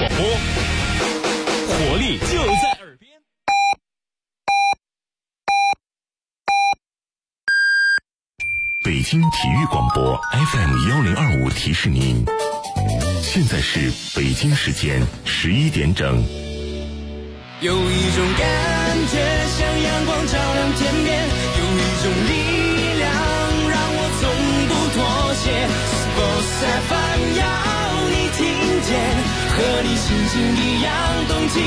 广播，活力就在耳边。 北京体育广播 FM1025提示您，现在是北京时间11点整。 有一种感觉像阳光照亮天边，有一种力量让我从不妥协。Sports FM 要你听见，和你心情一样动起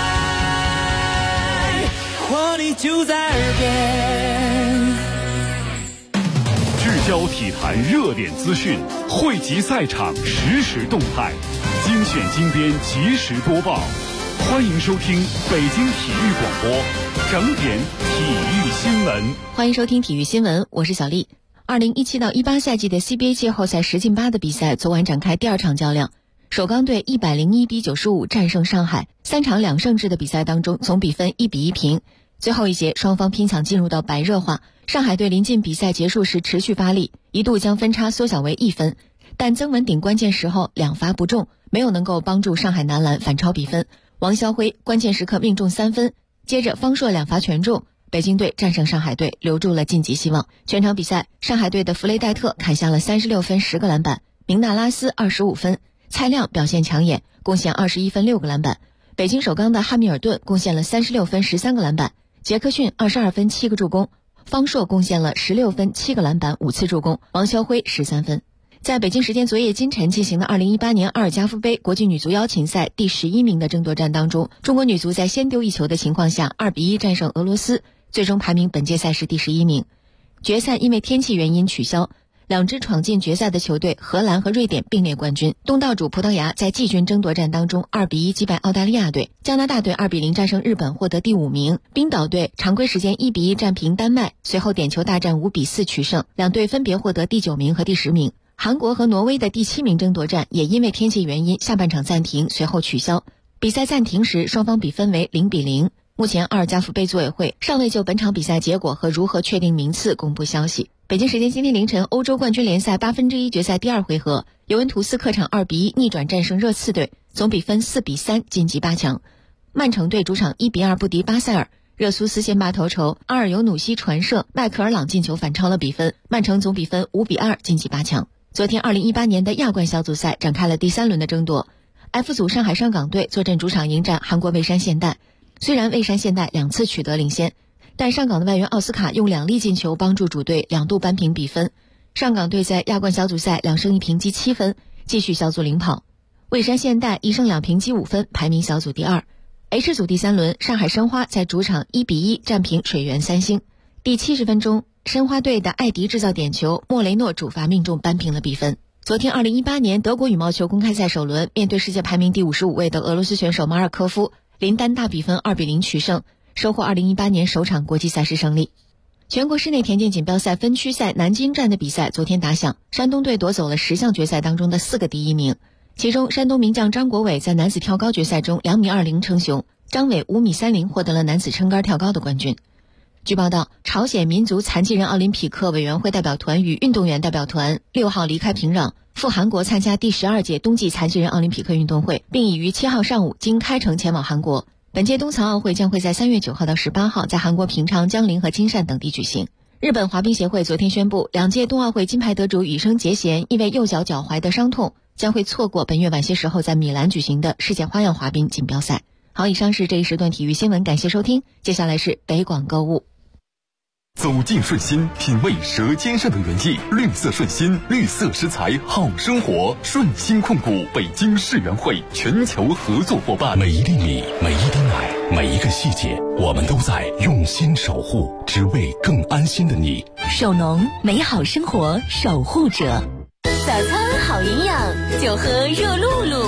来，活力就在耳边。 聚焦体坛热点资讯，汇集赛场实时动态，精选精编及时播报。欢迎收听北京体育广播整点体育新闻。 欢迎收听体育新闻，我是小丽。2017到18赛季的 CBA 季后赛10进8的比赛昨晚展开第二场较量，首钢队101比95战胜上海，3场2胜制的比赛当中总比分1比1平。最后一节双方拼抢进入到白热化，上海队临近比赛结束时持续发力，一度将分差缩小为1分，但曾文鼎关键时候2罚不中，没有能够帮助上海男篮反超比分。王霄辉关键时刻命中3分，接着方硕2罚全中，北京队战胜上海队，留住了晋级希望。全场比赛，上海队的弗雷戴特砍下了36分10个篮板，明纳拉斯25分，蔡亮表现抢眼，贡献21分6个篮板。北京首钢的汉密尔顿贡献了36分13个篮板，杰克逊22分7个助攻，方硕贡献了16分7个篮板5次助攻，王霄辉13分。在北京时间昨夜今晨进行的2018年阿尔加夫杯国际女足邀请赛第11名的争夺战当中，中国女足在先丢一球的情况下2比1战胜俄罗斯，最终排名本届赛事第11名。决赛因为天气原因取消，两支闯进决赛的球队荷兰和瑞典并列冠军。东道主葡萄牙在季军争夺战当中2比1击败澳大利亚队，加拿大队2比0战胜日本获得第5名，冰岛队常规时间1比1战平丹麦，随后点球大战5比4取胜，两队分别获得第9名和第10名。韩国和挪威的第7名争夺战也因为天气原因下半场暂停，随后取消。比赛暂停时双方比分为0比0。目前阿尔加夫杯组委会尚未就本场比赛结果和如何确定名次公布消息。北京时间今天凌晨，欧洲冠军联赛1/8决赛第2回合，尤文图斯客场2比1逆转战胜热刺队，总比分4比3晋级8强。曼城队主场1比2不敌巴塞尔，热苏斯先拔头筹，阿尔尤努西传射，迈克尔朗进球反超了比分，曼城总比分5比2晋级8强。昨天2018年的亚冠小组赛展开了第3轮的争夺， F 组上海上港队坐镇主场迎战韩国蔚山现代。虽然蔚山现代2次取得领先，但上港的外援奥斯卡用2粒进球帮助主队2度扳平比分。上港队在亚冠小组赛2胜1平积7分，继续小组领跑。蔚山现代1胜2平积5分，排名小组第2。H 组第3轮，上海申花在主场1比1战平水原三星。第70分钟，申花队的艾迪制造点球，莫雷诺主罚命中扳平了比分。昨天2018年德国羽毛球公开赛首轮，面对世界排名第55位的俄罗斯选手马尔科夫，林丹大比分2比0取胜，收获2018年首场国际赛事胜利。全国室内田径锦标赛分区赛南京站的比赛昨天打响，山东队夺走了10项决赛当中的4个第1名，其中山东名将张国伟在男子跳高决赛中2米20称雄，张伟5米30获得了男子撑杆跳高的冠军。据报道，朝鲜民族残疾人奥林匹克委员会代表团与运动员代表团6号离开平壤，赴韩国参加第12届冬季残疾人奥林匹克运动会，并已于7号上午经开城前往韩国。本届冬残奥会将会在3月9号到18号在韩国平昌、江陵和金山等地举行。日本滑冰协会昨天宣布，2届冬奥会金牌得主羽生结弦因为右脚脚踝的伤痛，将会错过本月晚些时候在米兰举行的世界花样滑冰锦标赛。好，以上是这一时段体育新闻，感谢收听。接下来是北广购物。 走进顺心，品味舌尖上的原意，绿色顺心，绿色食材好生活。顺心控股北京世园会全球合作伙伴。每一粒米，每一滴奶，每一个细节，我们都在用心守护，只为更安心的你。 守农，美好生活守护者。早餐好营养，就喝热露露。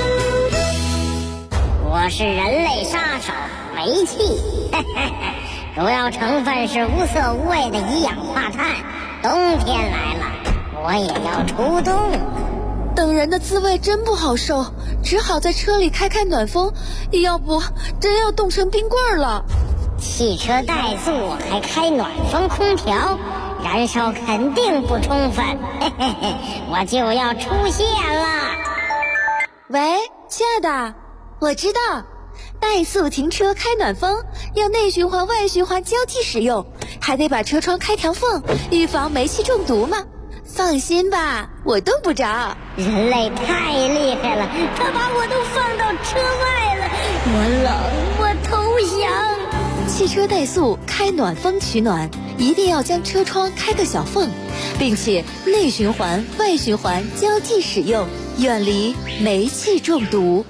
我是人类杀手煤气，主要成分是无色无味的一氧化碳。冬天来了，我也要出动。 等人的滋味真不好受，只好在车里开暖风，要不真要冻成冰棍了。 汽车怠速还开暖风空调，燃烧肯定不充分，我就要出现了。 喂， 亲爱的，我知道，怠速停车开暖风，要内循环外循环交替使用，还得把车窗开条缝，预防煤气中毒嘛。放心吧，我冻不着。 人类太厉害了，他把我都放到车外了，我冷，我投降。 汽车怠速开暖风取暖，一定要将车窗开个小缝，并且内循环外循环交替使用，远离煤气中毒。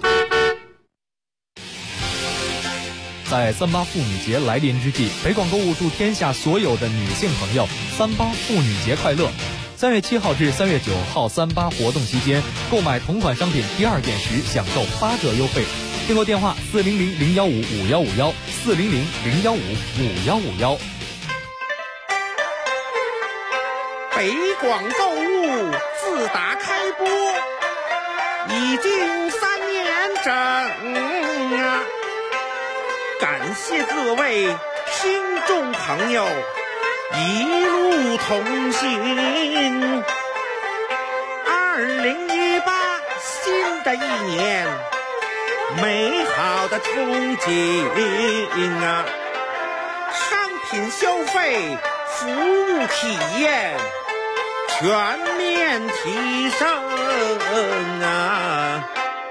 在38妇女节来临之际，北广购物祝天下所有的女性朋友38妇女节快乐。3月7号至3月9号38活动期间，购买同款商品第2件时享受8折优惠。订购电话400-015-5151 400-015-5151。 北广购物自打开播已经3年整啊！感谢各位听众朋友一路同行。2018新的一年，美好的憧憬啊！商品消费、服务体验全面提升啊！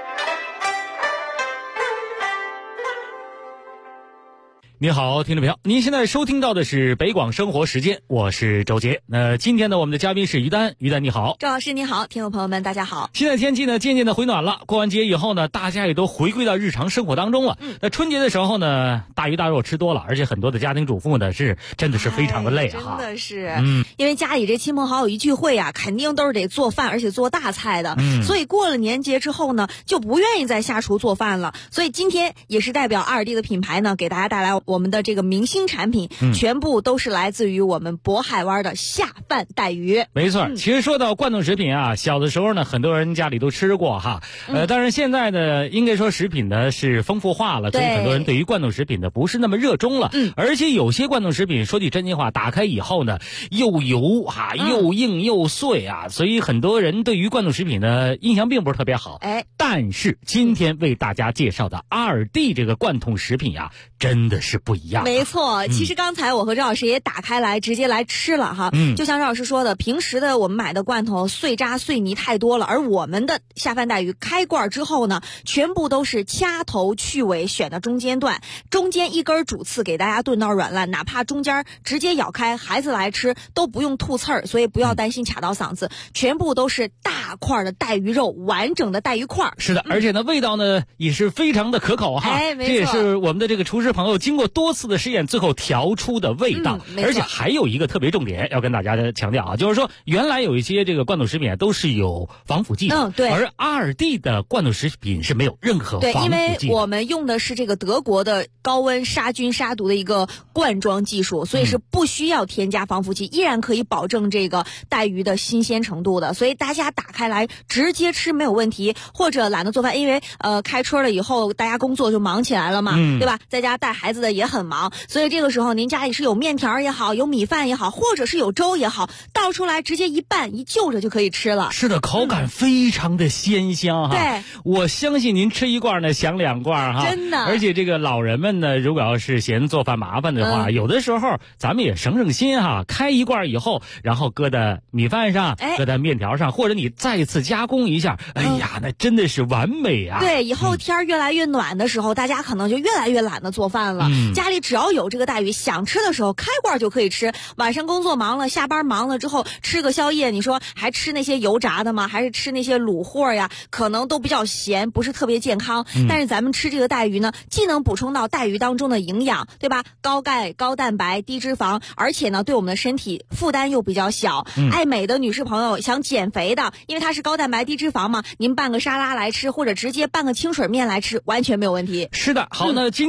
你好，听众朋友，您现在收听到的是北广生活时间，我是周杰。今天呢，我们的嘉宾是于丹，于丹你好。 周老师你好，听众朋友们大家好。 现在天气呢渐渐的回暖了，过完节以后呢，大家也都回归到日常生活当中了。那春节的时候呢，大鱼大肉吃多了，而且很多的家庭主妇呢真的是非常的累哈。 真的是，因为家里这亲朋好友一聚会啊，肯定都是得做饭，而且做大菜的。所以过了年节之后呢，就不愿意再下厨做饭了。所以今天也是代表2D的品牌呢，给大家带来我们的这个明星产品，全部都是来自于我们渤海湾的下饭带鱼。 没错，其实说到罐头食品啊，小的时候呢，很多人家里都吃过哈。但是现在呢，应该说食品呢是丰富化了，所以很多人对于罐头食品呢不是那么热衷了。而且有些罐头食品说句真心话，打开以后呢，又油啊，又硬又碎啊，所以很多人对于罐头食品呢印象并不是特别好。但是今天为大家介绍的2D这个罐头食品呀，真的是不一样。 没错，其实刚才我和赵老师也打开来直接来吃了哈。就像赵老师说的，平时的我们买的罐头碎渣碎泥太多了，而我们的下饭带鱼开罐之后呢，全部都是掐头去尾，选的中间段，中间一根主刺给大家炖到软烂，哪怕中间直接咬开，孩子来吃都不用吐刺儿，所以不要担心卡到嗓子，全部都是大块的带鱼肉，完整的带鱼块。 是的，而且呢味道呢也是非常的可口哈。 没错， 这也是我们的这个厨师朋友经过多次的试验最后调出的味道。而且还有一个特别重点要跟大家强调啊，就是说原来有一些这个罐头食品都是有防腐剂的， 对， 而2D的罐头食品是没有任何防腐剂的。 因为我们用的是这个德国的高温杀菌杀毒的一个灌装技术，所以是不需要添加防腐剂，依然可以保证这个带鱼的新鲜程度的，所以大家打开来直接吃没有问题。或者懒得做饭，因为开春了以后大家工作就忙起来了嘛，对吧？在家带孩子的也很忙，所以这个时候您家里是有面条也好，有米饭也好，或者是有粥也好，倒出来直接一拌一就着就可以吃了。 是的，口感非常的鲜香哈。 对， 我相信您吃一罐呢想2罐哈， 真的。 而且这个老人们呢，如果要是嫌做饭麻烦的话，有的时候咱们也省心哈，开一罐以后，然后搁在米饭上，搁在面条上，或者你再次加工一下，哎呀，那真的是完美啊。 对，以后天越来越暖的时候，大家可能就越来越懒得做饭了。家里只要有这个带鱼，想吃的时候开罐就可以吃。晚上工作忙了，下班忙了之后吃个宵夜，你说还吃那些油炸的吗？还是吃那些卤货呀？可能都比较咸，不是特别健康。但是咱们吃这个带鱼呢，既能补充到带鱼当中的营养，对吧？高钙、高蛋白、低脂肪，而且呢对我们的身体负担又比较小。爱美的女士朋友想减肥的，因为它是高蛋白低脂肪嘛，您拌个沙拉来吃，或者直接拌个清水面来吃，完全没有问题。 是的，好，那今天这个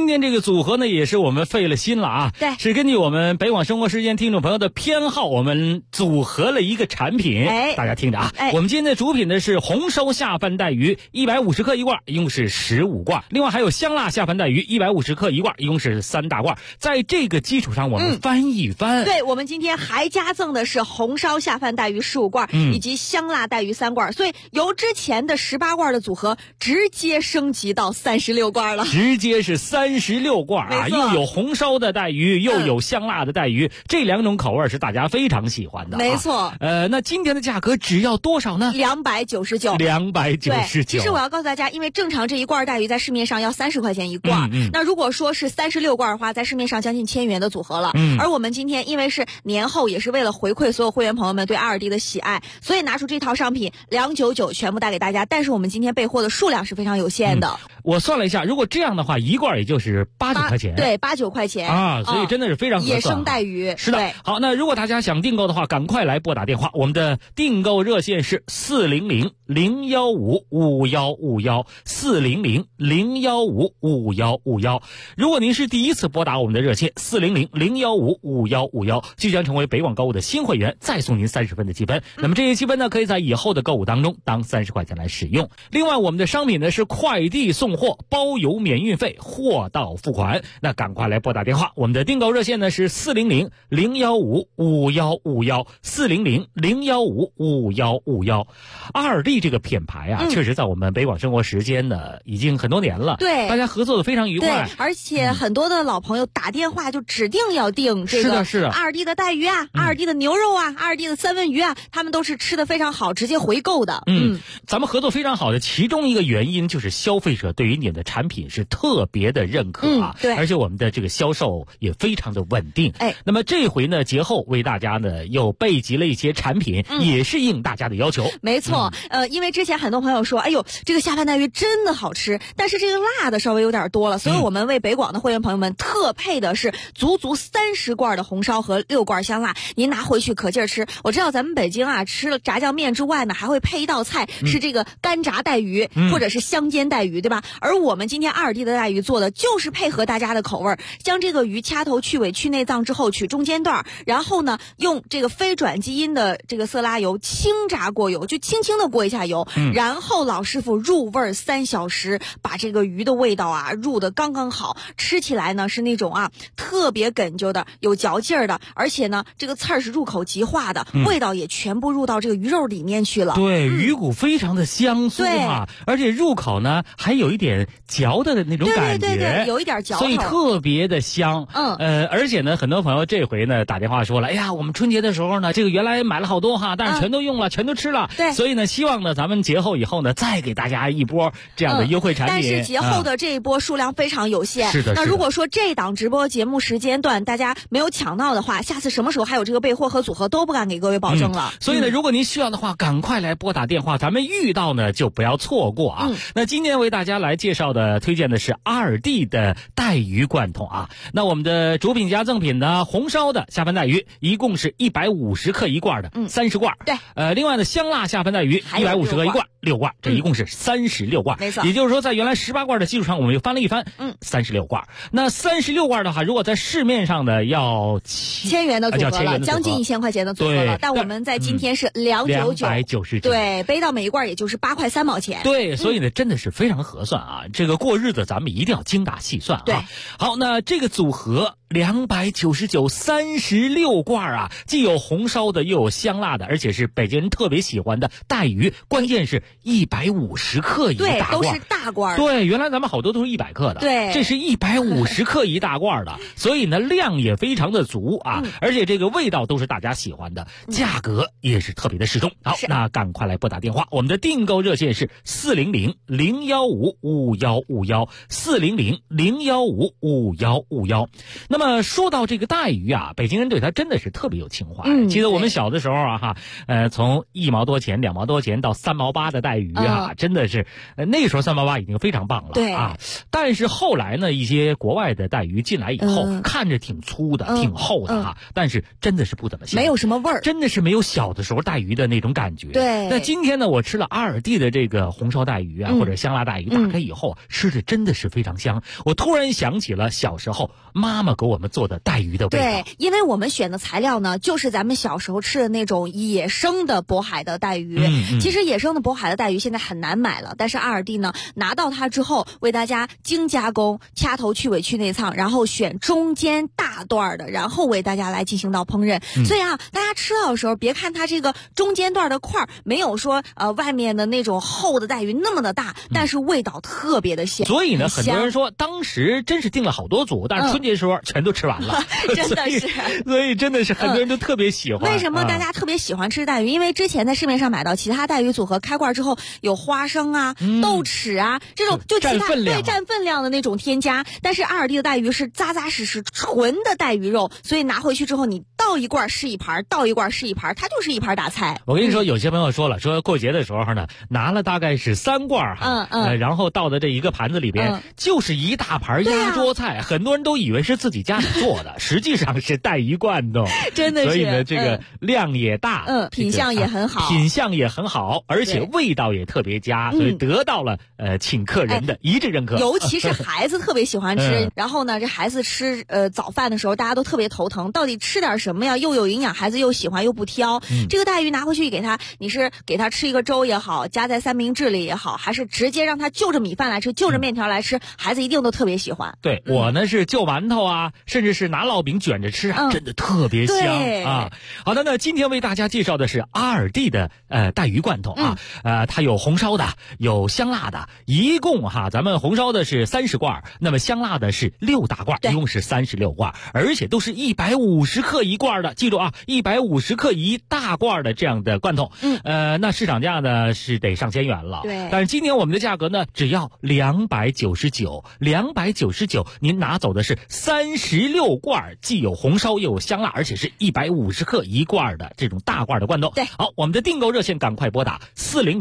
组合呢也是我们费了心了啊， 对， 是根据我们北广生活时间听众朋友的偏好，我们组合了一个产品，大家听着啊，我们今天的主品呢是红烧下饭带鱼，150克一罐，一共是15罐，另外还有香辣下饭带鱼150克一罐，一共是3大罐。在这个基础上我们翻一翻， 对，我们今天还加赠的是红烧下饭带鱼15罐，以及香辣带鱼3罐，所以由之前的18罐的组合直接升级到36罐了， 直接是36罐啊，又有红烧的带鱼，又有香辣的带鱼，这2种口味是大家非常喜欢的， 没错。 那今天的价格只要多少呢？299。 其实我要告诉大家，因为正常这一罐带鱼在市面上要30块钱一罐，那如果说是36罐的话，在市面上将近1000元的组合了。而我们今天因为是年后，也是为了回馈所有会员朋友们对阿尔蒂的喜爱，所以拿出这套商品299全部带给大家。但是我们今天备货的数量是非常有限的。 我算了一下，如果这样的话，一罐也就是8-9块钱。 对，8-9块钱啊，所以真的是非常合算。 野生带鱼是的。好，那如果大家想订购的话，赶快来拨打电话，我们的订购热线是400-015-5151，400-015-5151。如果您是第一次拨打我们的热线400-015-5151，即将成为北广购物的新会员，再送您30分的积分。那么这些积分呢，可以在以后的购物当中当30块钱来使用。另外，我们的商品呢是快递送货，包邮免运费，货到付款。那赶快来拨打电话，我们的订购热线呢是400-015-5151，400-015-5151。阿尔蒂这个品牌啊，确实在我们北广生活时间呢已经很多年了， 对， 大家合作的非常愉快， 对，而且很多的老朋友打电话就指定要订这个阿尔蒂的带鱼啊，阿尔蒂的牛肉啊，阿尔蒂的三文鱼啊，他们都是吃的非常好，直接回购的。 咱们合作非常好的其中一个原因就是消费者对于你的产品是特别的认可啊， 对， 而且我们的这个销售也非常的稳定。那么这回呢，节后为大家呢又备集了一些产品，也是应大家的要求。 没错，因为之前很多朋友说，哎呦，这个下饭带鱼真的好吃，但是这个辣的稍微有点多了，所以我们为北广的会员朋友们特配的是足30罐的红烧和6罐香辣，您拿回去可劲儿吃。我知道咱们北京啊，吃了炸酱面之外呢，还会配一道菜是这个干炸带鱼，或者是香煎带鱼，对吧？而我们今天阿尔蒂的带鱼做的就是配合大家的口味，将这个鱼掐头去尾去内脏之后取中间段，然后呢用这个非转基因的这个色拉油轻炸过油，就轻轻的过一下油，然后老师傅入味3小时，把这个鱼的味道啊入得刚刚好，吃起来呢是那种啊特别哏啾的，有嚼劲儿的，而且呢这个刺儿是入口即化的，味道也全部入到这个鱼肉里面去了。 对，鱼骨非常的香酥啊，而且入口呢还有一点嚼的那种感觉， 对，有一点嚼头， 所以特别的香。而且呢，很多朋友这回呢打电话说了，哎呀，我们春节的时候呢，这个原来买了好多哈，但是全都用了，全都吃了。 对， 所以呢，希望呢咱们节后以后呢，再给大家一波这样的优惠产品。 但是节后的这一波数量非常有限。 是的。 那如果说这档直播节目时间段大家没有抢到的话，下次什么时候还有这个备货和组合都不敢给各位保证了。 所以呢，如果您需要的话，赶快来拨打电话，咱们遇到呢就不要错过啊。那今天为大家来介绍的推荐的是阿尔蒂的带鱼罐头啊。那我们的主品加赠品呢，红烧的下饭带鱼一共是150克一罐的，30罐。 对。 另外呢，香辣下饭带鱼150克一罐，6罐，这一共是36罐。 没错。 也就是说，在原来18罐的基础上，我们又翻了一番，36罐。那36罐的话，如果在市面上呢要 1000元的组合了，将近1000块钱的组合了。但我们在今天是299，对，背到每一罐也就是8块3毛钱。 对，所以呢，真的是非常合算啊。这个过日子咱们一定要精打细算啊。 对。 好，那这个组合299，36罐啊，既有红烧的，又有香辣的，而且是北京人特别喜欢的带鱼，关键是150克一大罐， 对，都是大罐。 对，原来咱们好多都是100克的， 对， 这是150克一大罐的，所以呢量也非常的足啊，而且这个味道都是大家喜欢的，价格也是特别的适中。好，那赶快来拨打电话，我们的订购热线是400-015-5151，400-015-5151。那么么说到这个带鱼啊，北京人对它真的是特别有情怀。记得我们小的时候啊从1毛多钱、2毛多钱到3毛8的带鱼啊，真的是那时候3毛8已经非常棒了。 对啊，但是后来呢，一些国外的带鱼进来以后，看着挺粗的、挺厚的但是真的是不怎么香， 没有什么味儿， 真的是没有小的时候带鱼的那种感觉。 对。 那今天呢，我吃了阿尔蒂的这个红烧带鱼啊，或者香辣带鱼，打开以后吃着真的是非常香。我突然想起了小时候妈妈给我们做的带鱼的味道。 对，因为我们选的材料呢，就是咱们小时候吃的那种野生的渤海的带鱼。其实野生的渤海的带鱼现在很难买了，但是阿尔蒂呢，拿到它之后，为大家精加工，掐头去尾去内脏，然后选中间大段的，然后为大家来进行到烹饪。所以啊，大家吃到的时候，别看它这个中间段的块没有说外面的那种厚的带鱼那么的大，但是味道特别的香。 所以呢，很多人说当时真是订了好多组，但是春节时候全都吃完了。 真的是， 所以真的是很多人都特别喜欢。 为什么大家特别喜欢吃带鱼？因为之前在市面上买到其他带鱼组合开罐之后，有花生啊、豆豉啊这种就其他占分量的那种添加，但是阿尔蒂的带鱼是扎扎实实纯的带鱼肉，所以拿回去之后你倒一罐是一盘，倒一罐是一盘，它就是一盘大菜。 我跟你说，有些朋友说了，说过节的时候呢，拿了大概是3罐然后倒在这一个盘子里边，就是一大盘压桌菜，很多人都以为是自己家里做的，实际上是带鱼罐头， 真的是。 所以呢，这个量也大， 品相也很好， 而且味道也特别佳，所以得到了请客人的一致认可。 尤其是孩子特别喜欢吃，然后呢，这孩子吃早饭的时候，大家都特别头疼，到底吃点什么呀？又有营养，孩子又喜欢又不挑。这个带鱼拿回去给他，你是给他吃一个粥也好，加在三明治里也好，还是直接让他就着米饭来吃，就着面条来吃，孩子一定都特别喜欢。 对，我呢是就馒头啊，甚至是拿烙饼卷着吃真的特别香啊。好的，那今天为大家介绍的是阿尔蒂的带鱼罐头它有红烧的，有香辣的，一共咱们红烧的是30罐，那么香辣的是6大罐，一共是36罐，而且都是150克一罐的，记住啊，150克一大罐的这样的罐头。那市场价呢是得上千元了， 对， 但是今天我们的价格呢只要299，您拿走的是36罐，既有红烧又有香辣，而且是150克一罐的这种大罐的罐头。 对， 好，我们的订购热线赶快拨打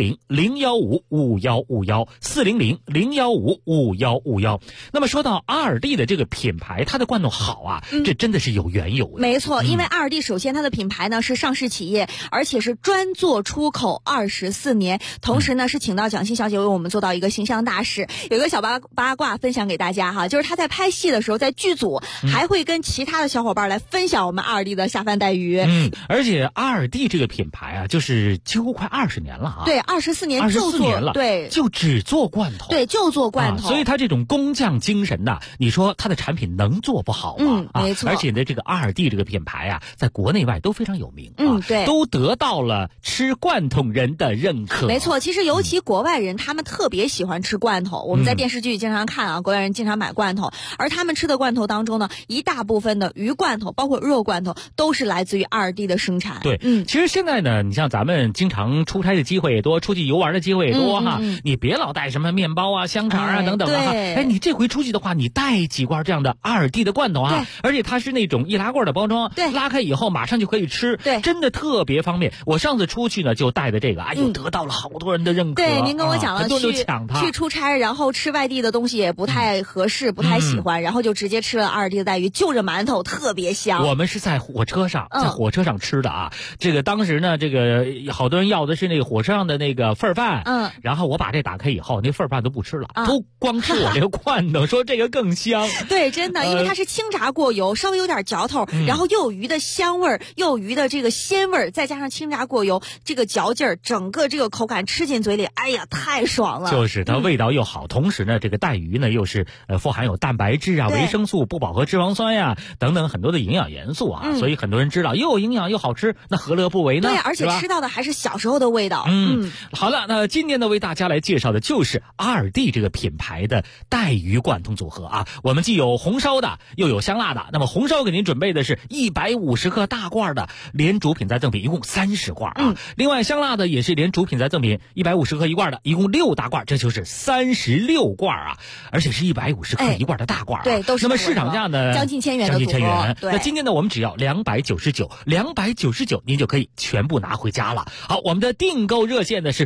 400-015-5151，400-015-5151。那么说到阿尔蒂的这个品牌，它的罐头好啊，这真的是有缘由的。 没错，因为阿尔蒂首先它的品牌呢是上市企业，而且是专做出口24年，同时呢是请到蒋欣小姐为我们做到一个形象大使。有一个小八卦分享给大家哈，就是她在拍戏的时候，在剧组还会跟其他的小伙伴来分享我们阿尔蒂的下饭带鱼。 而且阿尔蒂这个品牌啊，就是几乎快20年了啊。 对，24年了， 对， 就只做罐头。 对，就做罐头。 所以他这种工匠精神呐，你说他的产品能做不好吗？ 没错。 而且呢，这个阿尔蒂这个品牌啊，在国内外都非常有名对， 都得到了吃罐头人的认可。 没错，其实尤其国外人，他们特别喜欢吃罐头。我们在电视剧经常看啊，国外人经常买罐头，而他们吃的罐头当中呢，一大部分的鱼罐头，包括肉罐头，都是来自于阿尔蒂的生产。 对，其实现在呢，你像咱们经常出差的机会也多，出去游玩的机会也多你别老带什么面包啊、香肠啊等等你这回出去的话，你带几罐这样的阿尔蒂的罐头而且它是那种易拉罐的包装，拉开以后马上就可以吃，真的特别方便。我上次出去呢就带的这个，得到了好多人的认可。 对，您跟我讲了， 很多人都抢它。 去出差，然后吃外地的东西也不太合适，不太喜欢，然后就直接吃了阿尔蒂的带鱼，就着馒头，特别香。 我们是在火车上，吃的啊。这个当时呢，这个好多人要的是那个火车上的那个份饭，然后我把这打开以后，那份饭都不吃了，都光吃我这个罐头，说这个更香。 对，真的，因为它是清炸过油，稍微有点嚼头，然后又有鱼的香味儿，又有鱼的这个鲜味儿，再加上清炸过油，这个嚼劲儿，整个这个口感吃进嘴里，哎呀，太爽了。 就是它味道又好，同时呢，这个带鱼呢又是富含有蛋白质啊、维生素、不饱和脂肪酸呀等等很多的营养元素啊，所以很多人知道又有营养又好吃，那何乐不为呢？ 对，而且吃到的还是小时候的味道。 好了，那今天呢为大家来介绍的就是阿尔蒂这个品牌的带鱼罐头组合啊。我们既有红烧的，又有香辣的。那么红烧给您准备的是150克大罐的，连主品再赠品，一共30罐啊。另外香辣的也是连主品再赠品150克一罐的，一共6大罐，这就是36罐啊，而且是150克一罐的大罐啊。 对，都是。 那么市场价呢将近1000元的组合。 将近1000元。 对， 那今天呢，我们只要299，299您就可以全部拿回家了。好，我们的订购热线呢是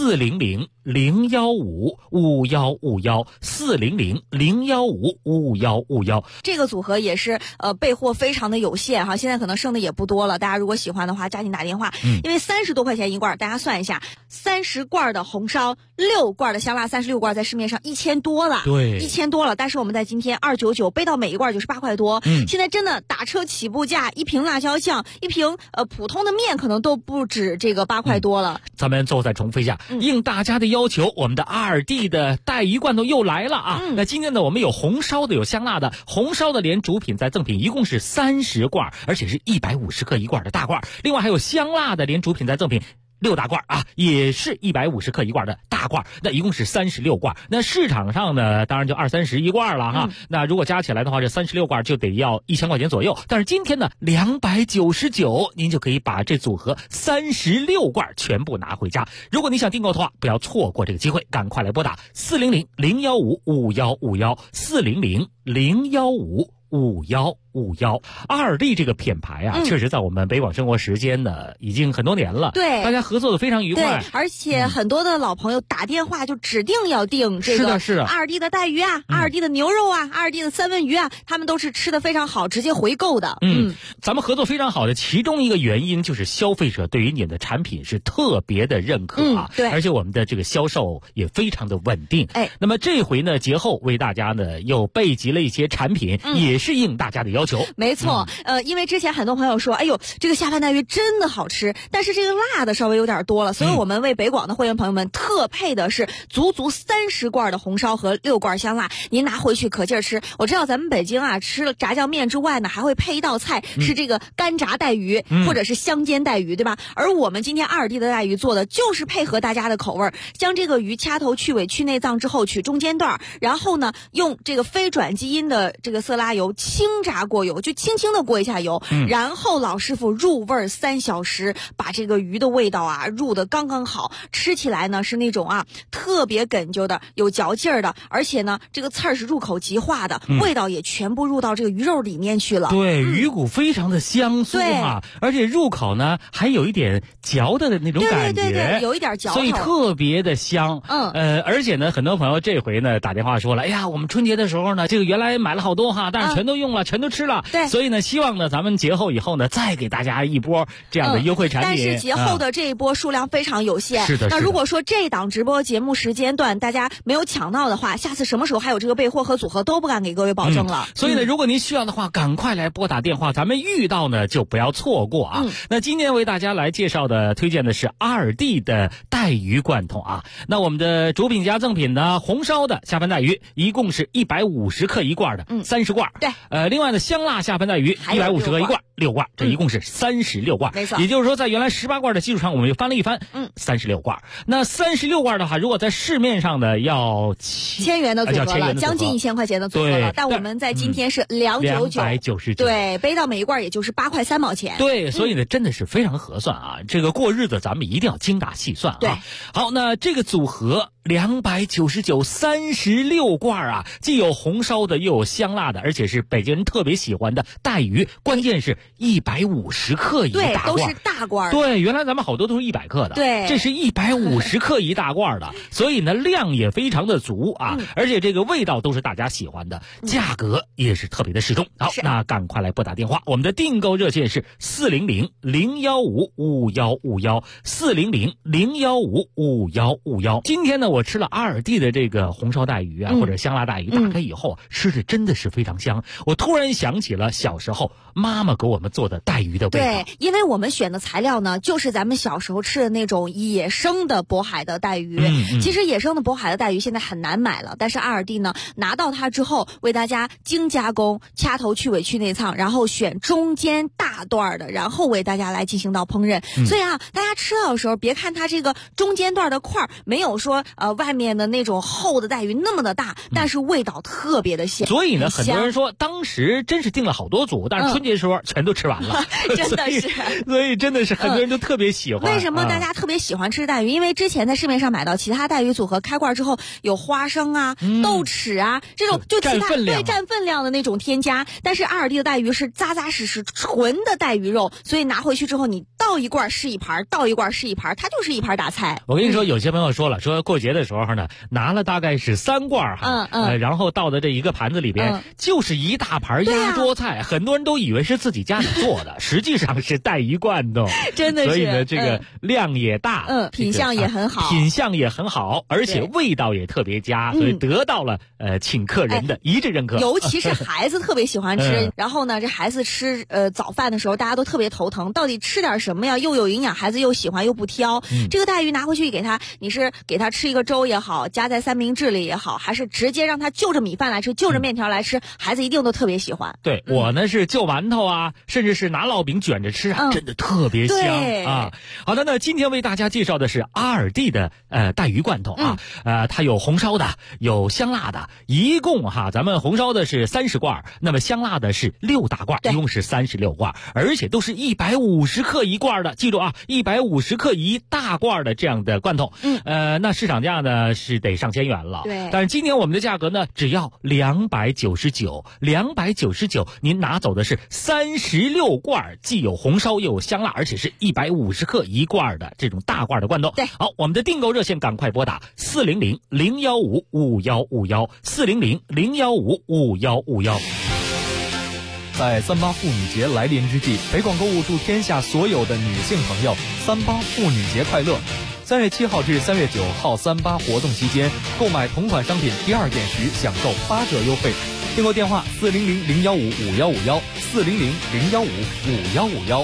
400-015-5151，400-015-5151。 这个组合也是备货非常的有限哈，现在可能剩的也不多了。大家如果喜欢的话，赶紧打电话，因为30多块钱一罐，大家算一下，30罐的红烧，6罐的香辣，36罐在市面上1000多了， 对 ，1000多了。但是我们在今天299背到每一罐就是8块多，现在真的打车起步价，一瓶辣椒酱，一瓶普通的面可能都不止这个8块多了。 咱们最后再重复一下，应大家的要求，我们的2D 的带鱼罐头又来了啊！那今天呢，我们有红烧的，有香辣的，红烧的连主品再赠品，一共是30罐，而且是150克一罐的大罐。另外还有香辣的连主品再赠品6大罐啊，也是150克一罐的大罐，那一共是36罐。那市场上呢，当然就20-30一罐了哈。那如果加起来的话，这36罐就得要1000块钱左右。但是今天呢，299，您就可以把这组合36罐全部拿回家。如果你想订购的话，不要错过这个机会，赶快来拨打400-015-5151，400-015-5151。2D 这个品牌啊，确实在我们北广生活时间呢已经很多年了， 对， 大家合作的非常愉快， 对，而且很多的老朋友打电话就指定要订这个2D 的带鱼啊，2D 的牛肉啊，2D 的三文鱼啊，他们都是吃的非常好，直接回购的。 咱们合作非常好的其中一个原因就是消费者对于你的产品是特别的认可啊， 对， 而且我们的这个销售也非常的稳定。那么这回呢，节后为大家呢又备集了一些产品，也是应大家的要求。 没错，因为之前很多朋友说，哎呦，这个下饭带鱼真的好吃，但是这个辣的稍微有点多了，所以我们为北广的会员朋友们特配的是足30罐的红烧和6罐香辣，您拿回去可劲儿吃。我知道咱们北京啊，吃了炸酱面之外呢，还会配一道菜是这个干炸带鱼，或者是香煎带鱼，对吧？而我们今天2D 的带鱼做的就是配合大家的口味，将这个鱼掐头去尾去内脏之后取中间段，然后呢用这个非转基因的这个色拉油轻炸过油，就轻轻的过一下油，然后老师傅入味3小时，把这个鱼的味道啊入得刚刚好，吃起来呢是那种啊特别哏啾的，有嚼劲儿的，而且呢这个刺儿是入口即化的，味道也全部入到这个鱼肉里面去了。 对，鱼骨非常的香酥啊，而且入口呢还有一点嚼的那种感觉， 对，有一点嚼头， 所以特别的香。而且呢，很多朋友这回呢打电话说了，哎呀，我们春节的时候呢，这个原来买了好多哈，但是全都用了，全都吃了。 对， 所以呢，希望呢咱们节后以后呢再给大家一波这样的优惠产品。 但是节后的这一波数量非常有限。 是的。 那如果说这档直播节目时间段大家没有抢到的话，下次什么时候还有这个备货和组合都不敢给各位保证了。 所以呢，如果您需要的话，赶快来拨打电话，咱们遇到呢就不要错过啊。那今天为大家来介绍的推荐的是2D 的带鱼罐头啊。那我们的主品加赠品呢，红烧的下饭带鱼一共是150克一罐的，30罐。 对。 另外呢，香辣下饭带鱼150克一罐，6罐，这一共是36罐。 没错。 也就是说，在原来18罐的基础上，我们又翻了一番，36罐。那36罐的话，如果在市面上呢要 1000元的组合了，将近1000块钱的组合了。但我们在今天是299，对，背到每一罐也就是8块3毛钱。 对，所以呢，真的是非常合算啊！这个过日子咱们一定要精打细算啊。 对， 好，那这个组合299，36罐啊，既有红烧的，又有香辣的，而且是北京人特别喜欢的带鱼，关键是150克一大罐， 对，都是大罐。 对，原来咱们好多都是100克的， 对， 这是150克一大罐的，所以呢量也非常的足啊，而且这个味道都是大家喜欢的，价格也是特别的适中。好，那赶快来拨打电话，我们的订购热线是400-015-5151，400-015-5151。今天呢，我吃了2D的这个红烧带鱼啊，或者香辣带鱼，打开以后吃的真的是非常香。我突然想起了小时候妈妈给我们做的带鱼的味道。 对，因为我们选的材料呢，就是咱们小时候吃的那种野生的渤海的带鱼。其实野生的渤海的带鱼现在很难买了，但是2D呢拿到它之后，为大家精加工，掐头去尾去内脏，然后选中间大段的，然后为大家来进行到烹饪。所以啊，大家吃到的时候，别看它这个中间段的块没有说外面的那种厚的带鱼那么的大，但是味道特别的鲜。 所以呢，很多人说当时真是订了好多组，但是春节时候全都都吃完了， 真的是， 所以真的是很多人都特别喜欢。 为什么大家特别喜欢吃带鱼？因为之前在市面上买到其他带鱼组合开罐之后有花生啊、豆豉啊这种就其他占分量的那种添加，但是阿尔蒂的带鱼是扎扎实实纯的带鱼肉，所以拿回去之后你倒一罐是一盘，倒一罐是一盘，它就是一盘大菜。 我跟你说，有些朋友说了，说过节的时候呢，拿了大概是3罐哈，然后倒到这一个盘子里边，就是一大盘压桌菜，很多人都以为是自己家里做的，实际上是带鱼罐头， 真的是。 所以呢，这个量也大， 品相也很好， 而且味道也特别佳，所以得到了请客人的一致认可。 尤其是孩子特别喜欢吃，然后呢，这孩子吃早饭的时候，大家都特别头疼，到底吃点什么呀？又有营养，孩子又喜欢又不挑。这个带鱼拿回去给他，你是给他吃一个粥也好，加在三明治里也好，还是直接让他就着米饭来吃，就着面条来吃，孩子一定都特别喜欢。 对，我呢是就馒头啊，甚至是拿烙饼卷着吃啊，真的特别香啊。好的，那今天为大家介绍的是阿尔蒂的带鱼罐头啊，它有红烧的，有香辣的，一共咱们红烧的是30罐，那么香辣的是6大罐，一共是36罐，而且都是150克一罐的，记住啊，150克一大罐的这样的罐头。那市场价呢是得上千元了， 对， 但是今天我们的价格呢只要299，您拿走的是36罐，既有红烧又有香辣，而且是150克一罐的这种大罐的罐头。 对， 好，我们的订购热线赶快拨打400-015-5151，400-015-5151。 在38妇女节来临之际，北广购物祝天下所有的女性朋友38妇女节快乐。3月7号至3月9号38活动期间，购买同款商品第2件时享受8折优惠。订购电话400-015-5151，400-015-5151。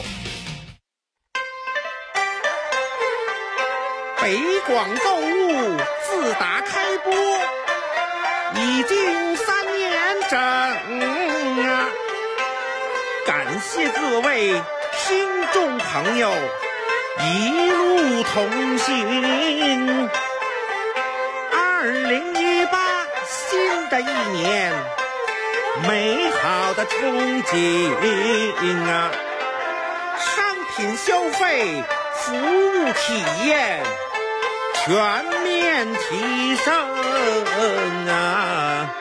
北广购物自打开播已经3年整啊！感谢各位听众朋友一路同行。2018新的一年，美好的憧憬啊！商品消费、服务体验全面提升啊！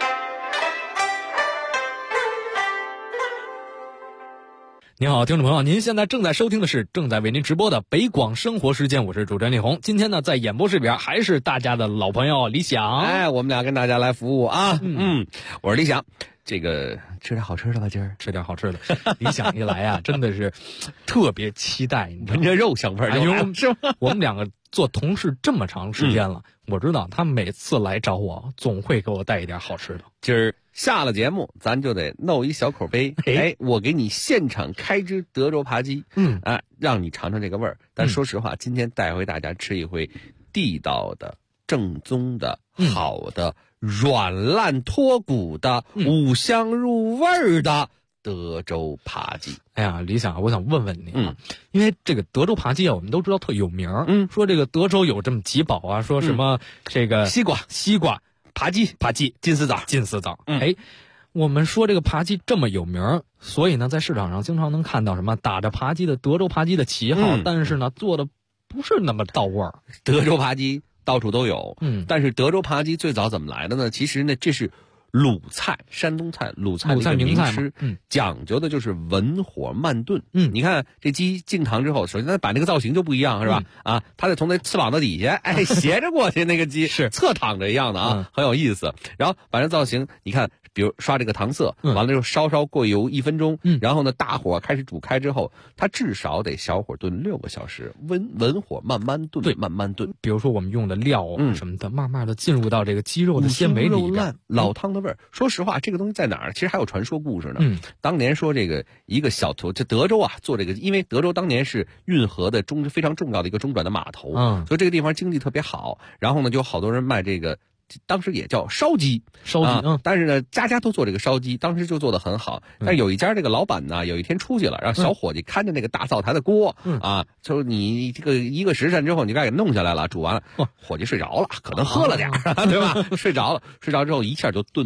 您好，听众朋友，您现在正在收听的是正在为您直播的北广生活时间，我是主持人李红。今天呢，在演播室里边还是大家的老朋友李想， 我们俩跟大家来服务啊。我是李想。这个吃点好吃的吧，今儿吃点好吃的。李想一来啊，真的是特别期待，你闻着肉香味儿就来了，是吗？ 我们两个做同事这么长时间了，我知道他每次来找我，总会给我带一点好吃的。 今儿下了节目，咱就得弄一小口杯，我给你现场开只德州扒鸡，让你尝尝这个味儿。但说实话，今天带回大家吃一回地道的、正宗的、好的。软烂脱骨的、五香入味的德州扒鸡。 哎呀，李想，我想问问你啊，因为这个德州扒鸡啊，我们都知道特有名，说这个德州有这么几宝啊，说什么这个西瓜、扒鸡、金丝枣。 我们说这个扒鸡这么有名，所以呢，在市场上经常能看到什么打着扒鸡的德州扒鸡的旗号，但是呢，做的不是那么到味儿。 德州扒鸡到处都有，但是德州扒鸡最早怎么来的呢？其实呢，这是鲁菜，山东菜，鲁菜的一个名吃，讲究的就是文火慢炖。你看这鸡进堂之后，首先它摆那个造型就不一样，是吧？它得从那翅膀的底下，斜着过去，那个鸡是侧躺着一样的啊，很有意思。然后把这造型，你看，比如刷这个糖色，完了之后稍过油1分钟，然后呢大火开始煮开之后，它至少得小火炖6个小时，文火慢慢炖， 对， 慢慢炖。 比如说我们用的料什么的，慢慢的进入到这个鸡肉的鲜美里边， 老汤的味儿。说实话，这个东西在哪儿？其实还有传说故事呢。当年说这个一个小头，这德州啊做这个，因为德州当年是运河的非常重要的一个中转的码头，所以这个地方经济特别好。然后呢，就好多人卖这个。当时也叫烧鸡，但是呢，家家都做这个烧鸡，当时就做得很好。但是有一家这个老板呢，有一天出去了，让小伙计看着那个大灶台的锅，说你这个1个时辰之后，你该给弄下来了，煮完了，伙计睡着了，可能喝了点，对吧？睡着了之后一下就炖了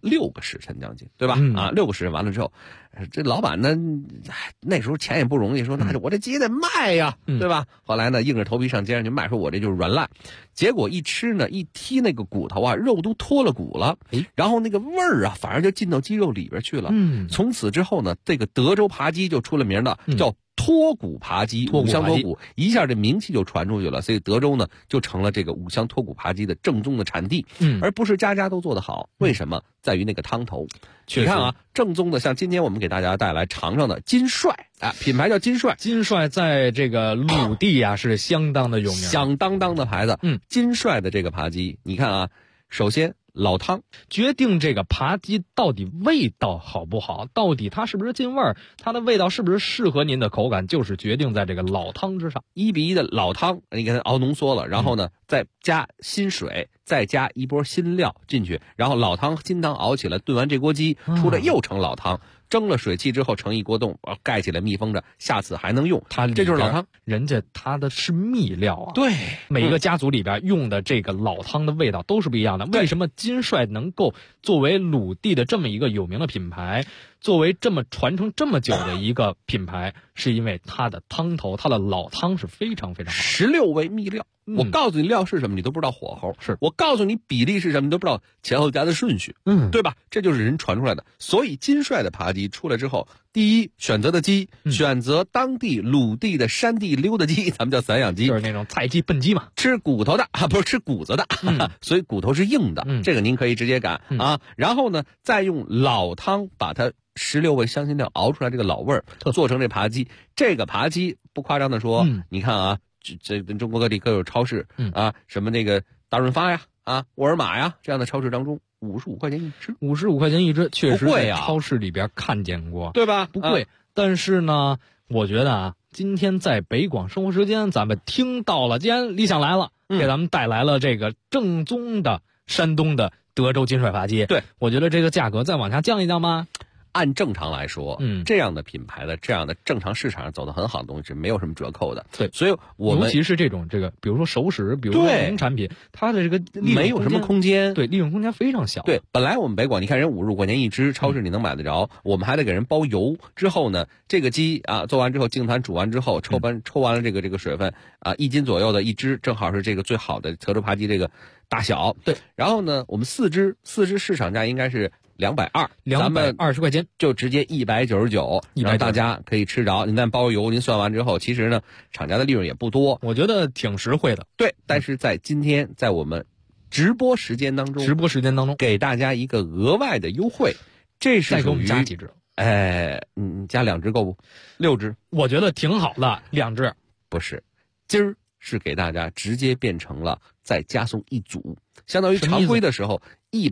6个时辰将近，对吧？6个时辰完了之后，这老板呢，那时候钱也不容易，说那我这鸡得卖呀，对吧？后来呢，硬着头皮上街上去卖，说我这就是软烂。结果一吃呢，一剔那个骨头啊，肉都脱了骨了，然后那个味儿啊，反而就进到鸡肉里边去了。从此之后呢，这个德州扒鸡就出了名的，叫脱骨扒鸡，五香脱骨，一下这名气就传出去了。所以德州呢，就成了这个五香脱骨扒鸡的正宗的产地，而不是家家都做得好。为什么？在于那个汤头。你看啊，正宗的，像今天我们给大家带来尝尝的金帅啊，品牌叫金帅。 金帅在这个鲁地啊是相当的有名， 响当当的牌子。金帅的这个扒鸡，你看啊，首先老汤决定这个扒鸡到底味道好不好，到底它是不是进味儿，它的味道是不是适合您的口感，就是决定在这个老汤之上。 1比1的老汤，你给它熬浓缩了，然后呢，再加新水，再加一波新料进去，然后老汤金汤熬起来，炖完这锅鸡出来又成老汤。蒸了水汽之后盛一锅冻，盖起来密封着，下次还能用。这就是老汤， 人家它的是秘料啊。 对， 每个家族里边用的这个老汤的味道都是不一样的。为什么金帅能够作为鲁地的这么一个有名的品牌，作为这么传承这么久的一个品牌，是因为它的汤头，它的老汤是非常非常好。 16味秘料。我告诉你料是什么，你都不知道火候； 是我告诉你比例是什么，你都不知道前后加的顺序，对吧？这就是人传出来的。所以金帅的扒鸡出来之后，第一选择的鸡，选择当地鲁地的山地溜达鸡，咱们叫散养鸡， 就是那种菜鸡笨鸡嘛， 吃骨头的不是吃骨子的，所以骨头是硬的，这个您可以直接擀啊。然后呢，再用老汤把它16味香辛料熬出来这个老味儿，做成这扒鸡。这个扒鸡不夸张的说，你看啊。这中国各地各有超市啊，什么那个大润发呀、沃尔玛呀这样的超市当中，55块钱一只 ，55块钱一只，确实在超市里边看见过， 对吧？ 不贵，但是呢，我觉得啊，今天在北广生活时间，咱们听到了，既然理想来了，给咱们带来了这个正宗的山东的德州金帅扒鸡， 对， 我觉得这个价格再往下降一降吧。 按正常来说，这样的品牌的这样的正常市场上走得很好的东西是没有什么折扣的。 对， 所以我们尤其是这种比如说熟食，比如说农产品，它的这个利润没有什么空间， 对，利润空间非常小。 对，本来我们北广，你看人55块钱一只，超市你能买得着，我们还得给人包邮。之后呢，这个鸡啊做完之后，净坛煮完之后，抽完了这个水分啊，1斤左右的一只，正好是这个最好的德州扒鸡这个大小。 对， 然后呢，我们4只市场价应该是220，咱们 220块钱就直接199，让大家可以吃着。您再包邮，您算完之后，其实呢，厂家的利润也不多， 我觉得挺实惠的。 对，但是在今天，在我们直播时间当中，给大家一个额外的优惠，这是再给我们加几只？ 加2只够不？6只， 我觉得挺好的，2只不是，今儿是给大家直接变成了再加送1组，相当于常规的时候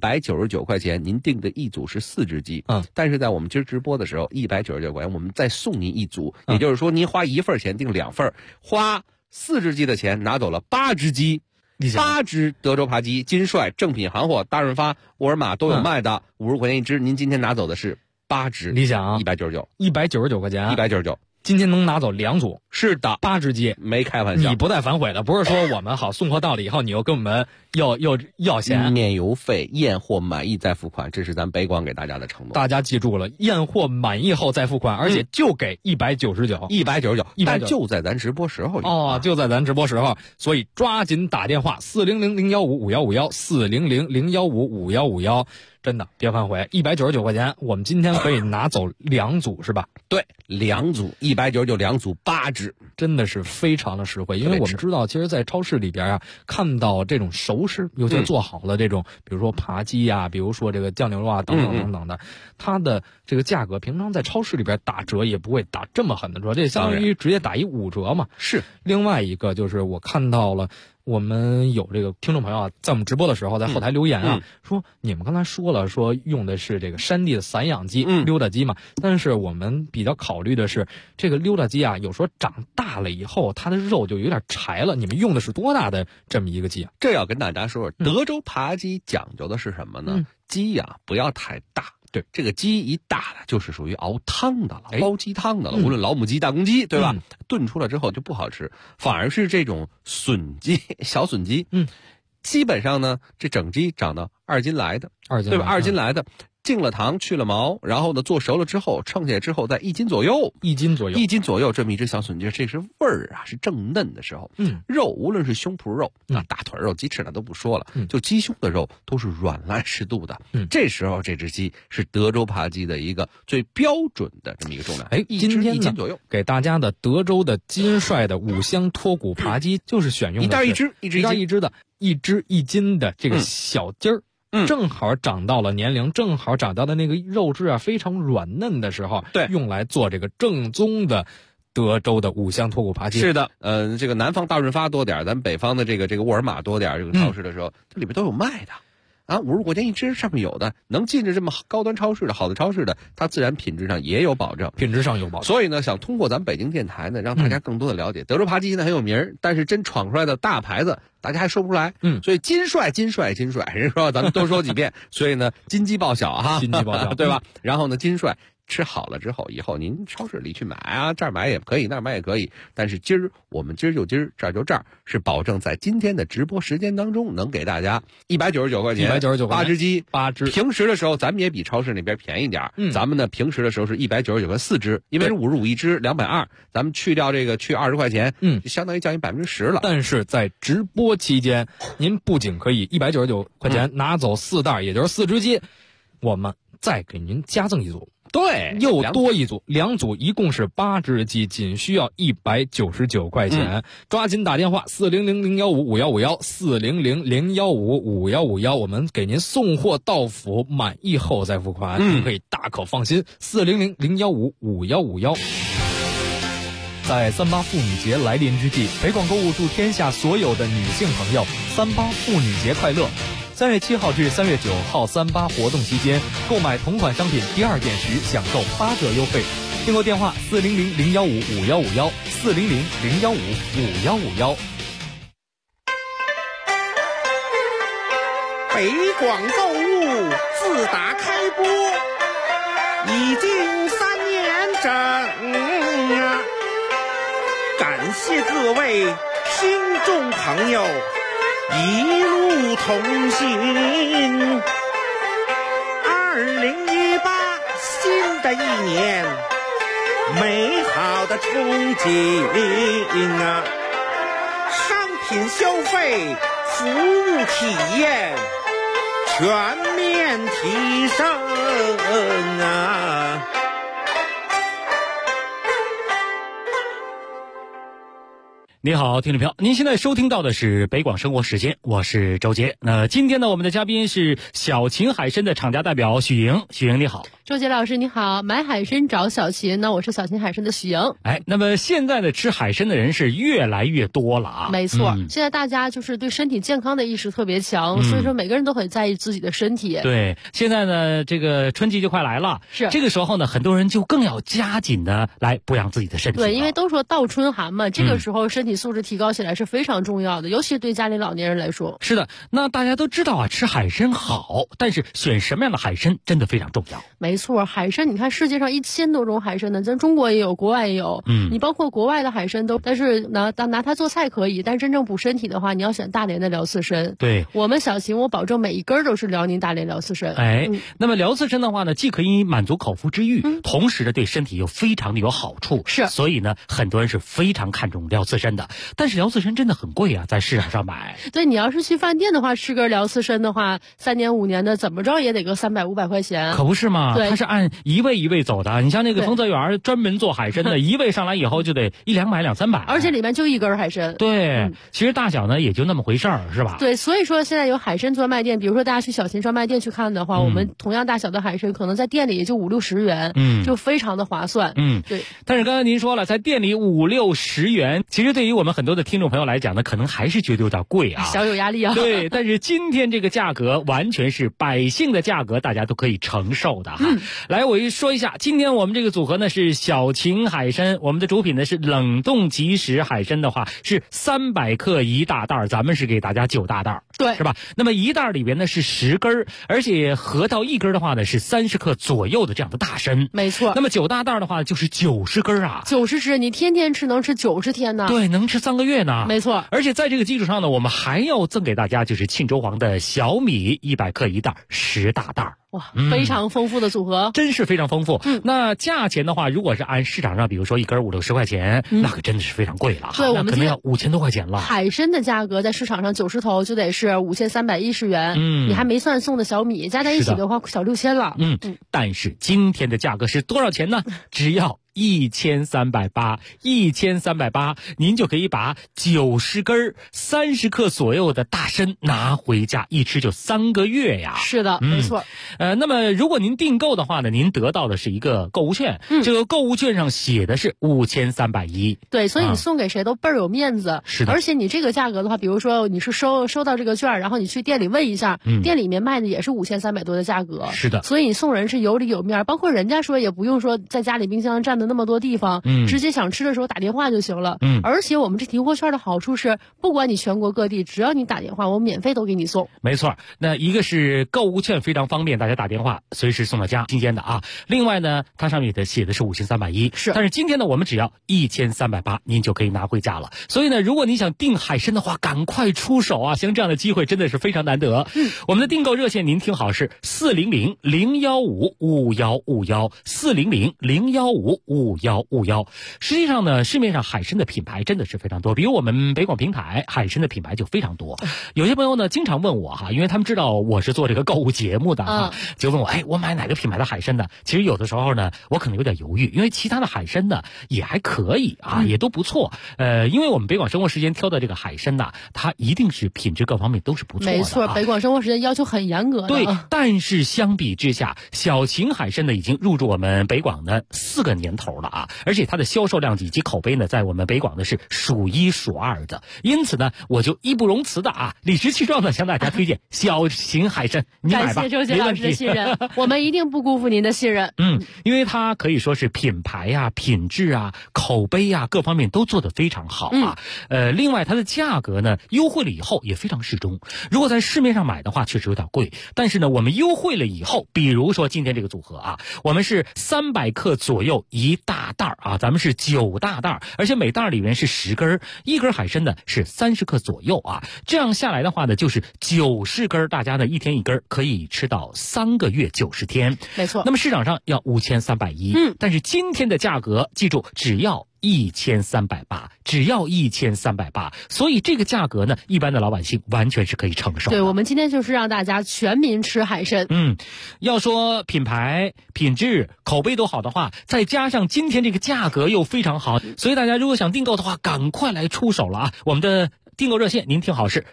199块钱，您订的1组是4只鸡，但是在我们今儿直播的时候199块钱，我们再送您1组，也就是说您花1份钱订2份，花4只鸡的钱拿走了8只鸡。8只德州扒鸡，金帅正品行货，大润发、沃尔玛都有卖的，50块钱一只。您今天拿走的是8只， 理想 199 块钱 ，199。 今天能拿走2组， 是的 ，8只鸡， 没开玩笑， 你不带反悔的，不是说我们好送货到了以后，你又跟我们要钱， 免邮费，验货满意再付款，这是咱北广给大家的承诺。 大家记住了，验货满意后再付款，而且就给199， 但就在咱直播时候就在咱直播时候，所以抓紧打电话400-015-5151，400-015-5151，真的别反悔，199块钱，我们今天可以拿走2组是吧？ 对，2组199，2组8只， 真的是非常的实惠。因为我们知道，其实，在超市里边啊，看到这种熟食，尤其做好了这种，比如说扒鸡呀，比如说这个酱牛肉啊，等等等等的，它的这个价格，平常在超市里边打折也不会打这么狠的折，这相当于直接打一5折嘛。 是。 另外一个就是我看到了。我们有这个听众朋友啊，在我们直播的时候，在后台留言啊，说你们刚才说了，说用的是这个山地的散养鸡、溜达鸡嘛，但是我们比较考虑的是这个溜达鸡啊，有时候长大了以后，它的肉就有点柴了。你们用的是多大的这么一个鸡啊？ 这要跟大家说，德州扒鸡讲究的是什么呢？鸡呀不要太大。对，这个鸡一大了，就是属于熬汤的了，煲鸡汤的了。无论老母鸡、大公鸡，对吧？炖出来之后就不好吃，反而是这种笋鸡、小笋鸡， 基本上呢，这整鸡长到2斤来的，对吧？2斤来的。净了糖，去了毛，然后呢做熟了之后，称下来之后在1斤左右，1斤左右这么一只小笋鸡，这是味儿啊，是正嫩的时候。肉无论是胸脯肉啊、大腿肉、鸡翅那都不说了，就鸡胸的肉都是软烂适度的。这时候这只鸡是德州扒鸡的一个最标准的这么一个重量。 今天 1斤左右给大家的德州的金帅的5香脱骨扒鸡，就是选用的一袋一只的1只1斤的这个小鸡儿。正好长到了年龄，正好长到的那个肉质啊非常软嫩的时候， 对， 用来做这个正宗的德州的5香脱骨扒鸡。 是的，这个南方大润发多点，咱们北方的这个沃尔玛多点，这个超市的时候，这里边都有卖的。50块钱一只，上面有的能进着这么高端超市的好的超市的，它自然品质上也有保证，所以呢，想通过咱们北京电台呢，让大家更多的了解德州扒鸡现在很有名，但是真闯出来的大牌子，大家还说不出来。所以金帅，人说咱们多说几遍，所以呢，金鸡报晓哈， 金鸡报晓， 对吧？然后呢，金帅。吃好了之后，以后您超市里去买啊，这儿买也可以，那儿买也可以。但是我们今儿就这儿就这儿，是保证在今天的直播时间当中能给大家199块钱，8只鸡 ，8只。 平时的时候咱们也比超市那边便宜点，咱们呢平时的时候是199块4只，因为是55一只，220，咱们去掉这个去20块钱，就相当于降低10%了。 但是在直播期间，您不仅可以199块钱拿走4袋，也就是4只鸡，我们再给您加赠一组。 对， 又多一组，2组一共是8只鸡，仅需要199块钱。抓紧打电话400-015-5151，400-015-5151，我们给您送货到府，满意后再付款，您可以大可放心。400-015-5151。在38妇女节来临之际，北广购物祝天下所有的女性朋友38妇女节快乐。3月7号至3月9号38活动期间，购买同款商品第2件时享受8折优惠。订购电话400-015-5151，400-015-5151。 北广购物自打开播已经3年整啊！感谢各位听众朋友一路同行。2018新的一年，美好的憧憬啊！商品消费、服务体验全面提升啊！ 你好，听众朋友，您现在收听到的是北广生活时间，我是周杰。今天呢，我们的嘉宾是小秦海参的厂家代表许莹。许莹你好。 周杰老师你好，买海参找小秦，那我是小秦海参的许莹。 那么现在的吃海参的人是越来越多了啊。 没错，现在大家就是对身体健康的意识特别强，所以说每个人都很在意自己的身体。 对，现在呢，这个春季就快来了， 是这个时候呢，很多人就更要加紧的来补养自己的身体。 对，因为都说倒春寒嘛，这个时候身体素质提高起来是非常重要的，尤其是对家里老年人来说。 是的，那大家都知道啊，吃海参好，但是选什么样的海参真的非常重要。 没错，海参你看世界上1000多种海参呢，咱中国也有，国外也有。你包括国外的海参都，但是拿它做菜可以，但是真正补身体的话，你要选大连的辽刺参。 对， 我们小秦，我保证每一根都是辽宁大连辽刺参。 那么辽刺参的话呢，既可以满足口腹之欲，同时呢对身体又非常的有好处。 是， 所以呢，很多人是非常看重辽刺参的。但是辽刺参真的很贵啊，在市场上买。 对，你要是去饭店的话，吃根辽刺参的话，3年5年的，怎么着也得个300-500块钱。 可不是嘛？ 对， 它是按一位一位走的。你像那个丰泽园专门做海参的，一位上来以后就得100-200-300， 而且里面就一根海参。 对，其实大小呢也就那么回事儿，是吧？ 对，所以说现在有海参专卖店，比如说大家去小秦专卖店去看的话，我们同样大小的海参可能在店里也就50-60元，就非常的划算。对。 但是刚才您说了，在店里50-60元，其实对于我们很多的听众朋友来讲呢，可能还是觉得有点贵啊， 小有压力啊。 对，但是今天这个价格完全是百姓的价格，大家都可以承受的哈。来，我说一下，今天我们这个组合呢是小秦海参，我们的主品呢是冷冻即食海参的话是300克1大袋，咱们是给大家9大袋， 对， 是吧？那么1袋里边呢是10根，而且合到1根的话呢是30克左右的这样的大参。 没错。 那么9大袋的话就是90根啊， 90只，你天天吃能吃90天呢。 对，能能吃3个月呢。 没错， 而且在这个基础上呢，我们还要赠给大家就是庆州黄的小米100克1袋10大袋。 哇，非常丰富的组合， 真是非常丰富。那价钱的话，如果是按市场上，比如说一根5、60块钱，那可真的是非常贵了。 对，我们可能要5000多块钱了。 海参的价格在市场上90头就得是5310元，你还没算送的小米，加在一起的话小6000了。 但是今天的价格是多少钱呢？只要1380，1380，您就可以把90根30克左右的大参拿回家，一吃就3个月呀。 是的，没错。 那么如果您订购的话呢，您得到的是一个购物券，这个购物券上写的是5310。 对，所以你送给谁都倍儿有面子。 是的。 而且你这个价格的话，比如说你是收到这个券，然后你去店里问一下，店里面卖的也是5300多的价格。 是的。 所以你送人是有里有面，包括人家说也不用说在家里冰箱占的那么多地方，直接想吃的时候打电话就行了。而且我们这提货券的好处是，不管你全国各地，只要你打电话，我们免费都给你送。 没错，那一个是购物券非常方便，大家打电话随时送到家，新鲜的啊。另外呢，它上面写的是5310， 是。 但是今天呢，我们只要1380，您就可以拿回家了。所以呢，如果你想订海参的话，赶快出手啊！像这样的机会真的是非常难得。我们的订购热线您听好是400-015-5151，400-015-5151。实际上呢，市面上海参的品牌真的是非常多，比如我们北广平台海参的品牌就非常多。有些朋友呢经常问我哈，因为他们知道我是做这个购物节目的哈，就问我我买哪个品牌的海参呢？其实有的时候呢，我可能有点犹豫，因为其他的海参呢也还可以啊，也都不错。因为我们北广生活时间挑的这个海参呢，它一定是品质各方面都是不错的。 没错，北广生活时间要求很严格的。 对，但是相比之下，小秦海参呢已经入驻我们北广的4个年头了啊，而且它的销售量以及口碑呢，在我们北广的是数1数2的。因此呢，我就义不容辞的理直气壮的向大家推荐小秦海参，你买吧。 感谢周杰老师的信任，我们一定不辜负您的信任。 因为它可以说是品牌呀、品质啊、口碑啊各方面都做得非常好啊。另外它的价格呢，优惠了以后也非常适中。如果在市面上买的话，确实有点贵，但是呢，我们优惠了以后，比如说今天这个组合啊，我们是300克左右1大袋啊，咱们是9大袋，而且每袋里面是10根，一根海参呢是30克左右啊。这样下来的话呢，就是90根，大家呢一天一根，可以吃到3个月90天。 没错。 那么市场上要5310，但是今天的价格，记住只要1380，只要1380，所以这个价格呢，一般的老百姓完全是可以承受的。 对，我们今天就是让大家全民吃海参。 要说品牌、品质、口碑都好的话，再加上今天这个价格又非常好，所以大家如果想订购的话，赶快来出手了啊！我们的订购热线您听好是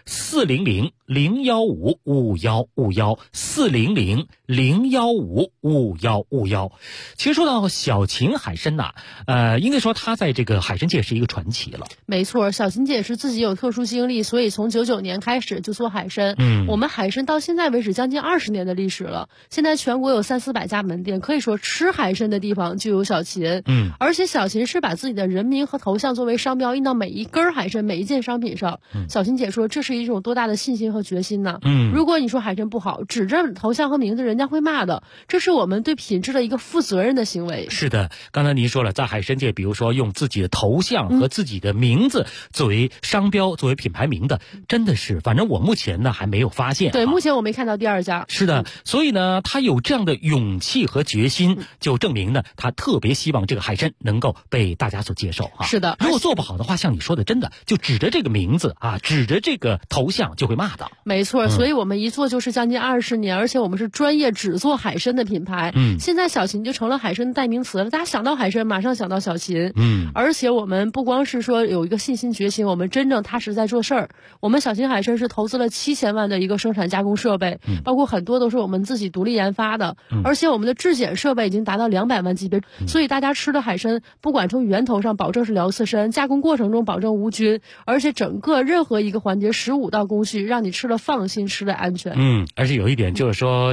400-015-5151，400-015-5151。其实说到小秦海参呐，应该说他在这个海参界是一个传奇了。 没错，小秦姐是自己有特殊经历，所以从99年开始就做海参。我们海参到现在为止将近20年的历史了，现在全国有300-400家门店，可以说吃海参的地方就有小秦。而且小秦是把自己的人名和头像作为商标印到每一根海参、每一件商品上。小秦姐说，这是一种多大的信心和决心呢？如果你说海参不好，指着头像和名字，人家会骂的。这是我们对品质的一个负责任的行为。 是的，刚才您说了，在海参界，比如说用自己的头像和自己的名字作为商标、作为品牌名的，真的是，反正我目前呢还没有发现。 对，目前我没看到第2家。 是的，所以呢，他有这样的勇气和决心，就证明呢，他特别希望这个海参能够被大家所接受啊。 是的， 如果做不好的话，像你说的，真的就指着这个名字啊，指着这个头像就会骂的。 没错，所以我们一做就是将近20年，而且我们是专业只做海参的品牌。现在小秦就成了海参的代名词了，大家想到海参马上想到小秦。而且我们不光是说有一个信心决心，我们真正踏实在做事儿。我们小秦海参是投资了7000万的一个生产加工设备，包括很多都是我们自己独立研发的，而且我们的质检设备已经达到200万级别，所以大家吃的海参不管从源头上保证是辽刺参，加工过程中保证无菌，而且整个任何一个环节15道工序让你吃了放心，吃了安全。 而且有一点就是说，小秦呢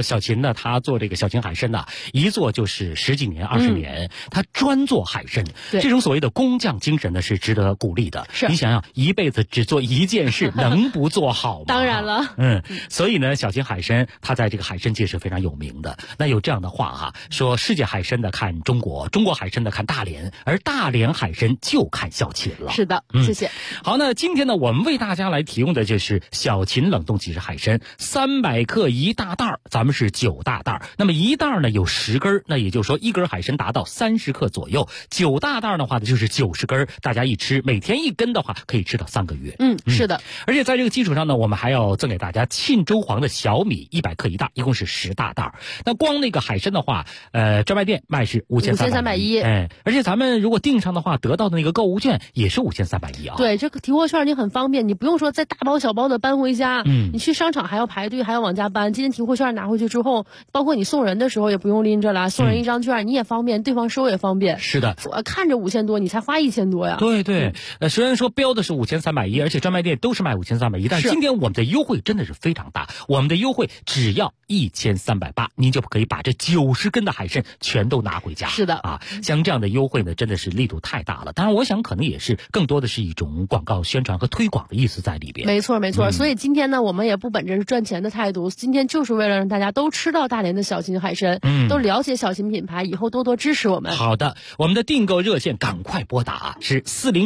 呢，他做这个小秦海参呢，一做就是10几年、20年，他专做海参。这种所谓的工匠精神呢，是值得鼓励的。 是， 你想想，一辈子只做一件事，能不做好吗？ 当然了。 所以呢，小秦海参他在这个海参界是非常有名的。那有这样的话哈，说世界海参的看中国，中国海参的看大连，而大连海参就看小秦了。 是的，谢谢。 好，那今天呢，我们为大家来提供的就是小秦冷冻即食海参，300克1大袋，咱们是9大袋。那么1袋呢有10根，那也就是说1根海参达到30克左右，9大袋的话呢就是90根，大家一吃，每天1根的话可以吃到3个月。 是的。 而且在这个基础上呢，我们还要赠给大家沁州黄的小米100克1袋，一共是10大袋。那光那个海参的话，专卖店卖是5310，而且咱们如果订上的话，得到的那个购物券也是5310啊。 对，这个提货券你很方便，你不用说再大包小包的搬回家，你去商场还要排队，还要往家搬。今天提货券拿回去之后，包括你送人的时候也不用拎着了，送人一张券你也方便，对方收也方便。 是的， 我看着5000多，你才花1000多呀。 对，虽然说标的是5310，而且专卖店都是卖5310，但是今天我们的优惠真的是非常大，我们的优惠只要1380，您就可以把这90根的海参全都拿回家。 是的啊，像这样的优惠呢，真的是力度太大了。当然，我想可能也是更多的是一种广告宣传和推广的意思在里边。 没错，所以今天呢，我们也不本着是赚钱的态度，今天就是为了让大家都吃到大连的小秦海参，都了解小秦品牌，以后多多支持我们。 好的，我们的订购热线赶快拨打是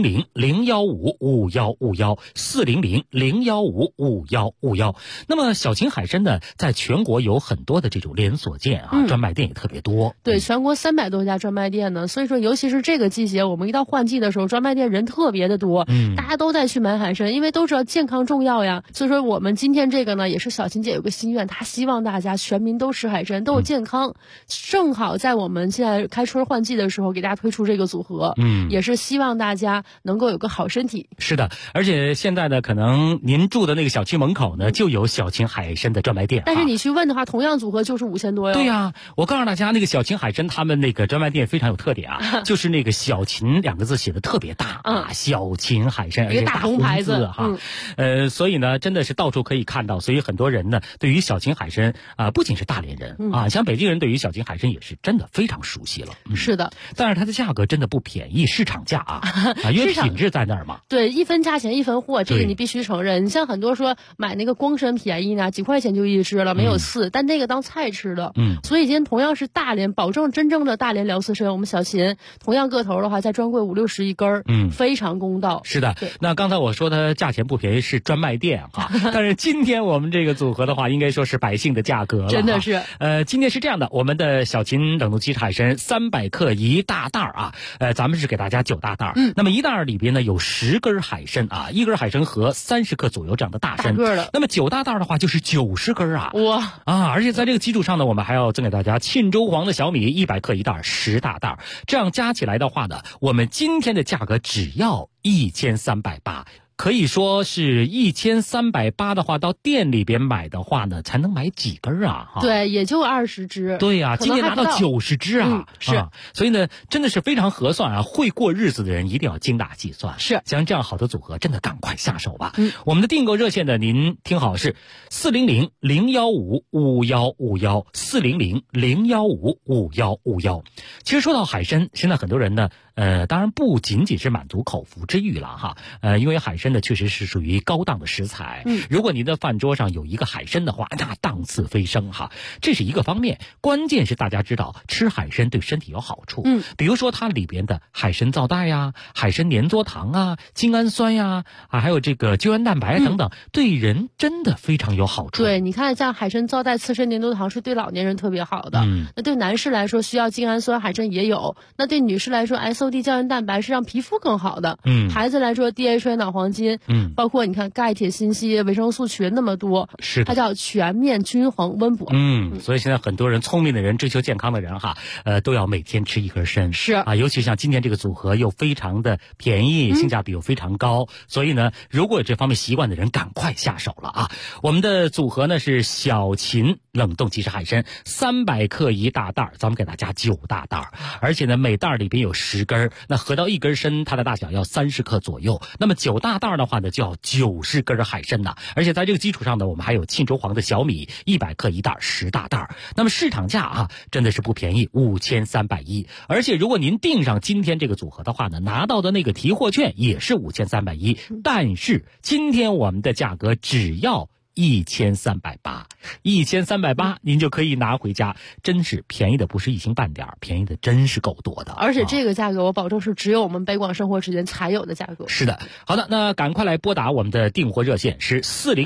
400-015-5151，400-015-5151。那么小秦海参呢，在全国有很多的这种连锁店啊，专卖店也特别多。 对，全国300多家专卖店呢，所以说尤其是这个季节，我们一到换季的时候，专卖店人特别的多，大家都在去买海参，因为都知道健康重要呀。所以说我们今天这个呢，也是小秦姐有个心愿，她希望大家全民都吃海参，都有健康。正好在我们现在开春换季的时候，给大家推出这个组合，也是希望大家能够有个好身体。 是的，而且现在呢，可能您住的那个小区门口呢，就有小秦海参的专卖店。 但是你去问的话，同样组合就是5000多哟。 对呀，我告诉大家，那个小秦海参他们那个专卖店非常有特点啊，就是那个小秦2个字写的特别大啊，小秦海参，而且大红字哈。所以呢，真的是到处可以看到，所以很多人呢，对于小秦海参啊，不仅是大连人啊，像北京人对于小秦海参也是真的非常熟悉了。 是的， 但是它的价格真的不便宜，市场价啊，因为品质在那儿嘛。 对，一分价钱一分货，这个你必须承认。你像很多说买那个光参便宜呢，几块钱就一只了，没有刺，但那个当菜吃的。所以今天同样是大连，保证真正的大连辽刺参，我们小秦同样个头的话，在专柜50-60一根，非常公道。 是的，那刚才我说它价钱不便宜是专卖店哈，但是今天我们这个组合的话，应该说是百姓的价格了。 真的是。 今天是这样的，我们的小秦冷冻即食海参300克1大袋啊，咱们是给大家9大袋。那么1袋里边呢有10根海参啊，1根海参和30克左右这样的大参。 大个的。 那么9大袋的话就是90根啊。 哇啊！而且在这个基础上呢，我们还要赠给大家沁州黄的小米100克1袋，10大袋。这样加起来的话呢，我们今天的价格只要1380。可以说是1380的话，到店里边买的话呢，才能买几根啊？ 对，也就20只。 对呀，今天拿到90只啊！ 是， 所以呢，真的是非常合算啊！会过日子的人一定要精打细算。 是， 像这样好的组合，真的赶快下手吧。我们的订购热线呢，您听好是400-015-5151，400-015-5151。其实说到海参，现在很多人呢，当然不仅仅是满足口腹之欲了哈，因为海参呢确实是属于高档的食材。如果您的饭桌上有一个海参的话，那档次飞升哈，这是一个方面。关键是大家知道吃海参对身体有好处，比如说它里边的海参皂带呀、海参粘唑糖啊、精氨酸呀还有这个胶原蛋白等等，对人真的非常有好处。 对，你看像海参皂带、刺参粘唑糖是对老年人特别好的。那对男士来说需要精氨酸，海参也有。那对女士来说 SOD 胶原蛋白是让皮肤更好的。孩子来说 DHA 脑黄金，包括你看钙、铁、锌、硒、维生素群那么多， 是它叫全面均衡温补。 所以现在很多人聪明的人、追求健康的人哈，都要每天吃1根参。 是啊，尤其像今天这个组合又非常的便宜，性价比又非常高，所以呢，如果有这方面习惯的人，赶快下手了啊！我们的组合呢是小秦冷冻即食海参，300克一大袋，咱们给大家9大袋，而且呢每袋里边有10根，那合到1根参，它的大小要30克左右。那么9大袋的话呢，就要90根海参呐。而且在这个基础上呢，我们还有沁州黄的小米100克一袋，10大袋。那么市场价啊，真的是不便宜，5310。而且如果您订上今天这个组合的话呢，拿到的那个提货券也是5310，但是今天我们的价格只要1380，1380您就可以拿回家，真是便宜的不是一星半点，便宜的真是够多的。 而且这个价格我保证是只有我们北广生活时间才有的价格。 是的，好的，那赶快来拨打我们的订货热线是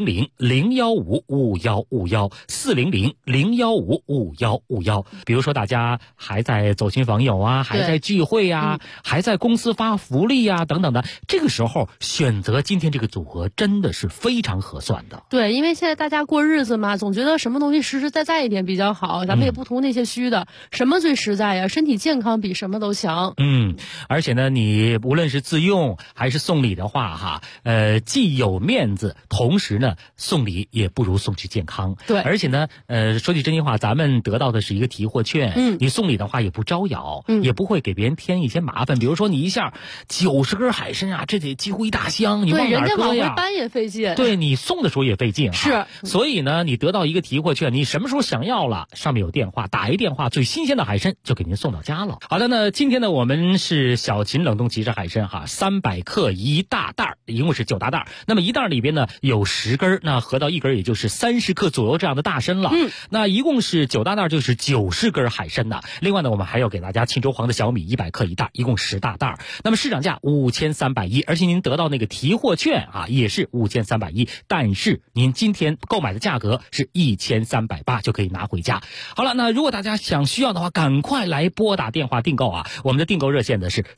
400-015-5151，400-015-5151。比如说大家还在走亲访友啊，还在聚会啊，还在公司发福利啊等等的，这个时候选择今天这个组合真的是非常合算的。 对，因为现在大家过日子嘛，总觉得什么东西实实在在一点比较好，咱们也不图那些虚的，什么最实在呀？身体健康比什么都强。 而且呢，你无论是自用还是送礼的话哈，既有面子，同时呢送礼也不如送去健康。 对， 而且呢，说句真心话，咱们得到的是一个提货券，你送礼的话也不招摇，也不会给别人添一些麻烦。比如说你一下90根海参啊，这得几乎一大箱，你往哪搁呀？ 对，人家往回搬也费劲。 对，你送的时候也费劲。 是， 所以呢，你得到一个提货券，你什么时候想要了，上面有电话，打一电话，最新鲜的海参就给您送到家了。好的，那今天呢，我们是小秦冷冻即食海参哈，300克一大袋，一共是9大袋。那么一袋里边呢有10根，那合到1根也就是30克左右这样的大参了。那一共是9大袋，就是90根海参呐。另外呢，我们还要给大家沁州黄的小米100克一袋，一共10大袋。那么市场价5310，而且您得到那个提货券啊，也是5310，但是您今天购买的价格是1380，就可以拿回家。好了，那如果大家需要的话，赶快来拨打电话订购啊！我们的订购热线呢是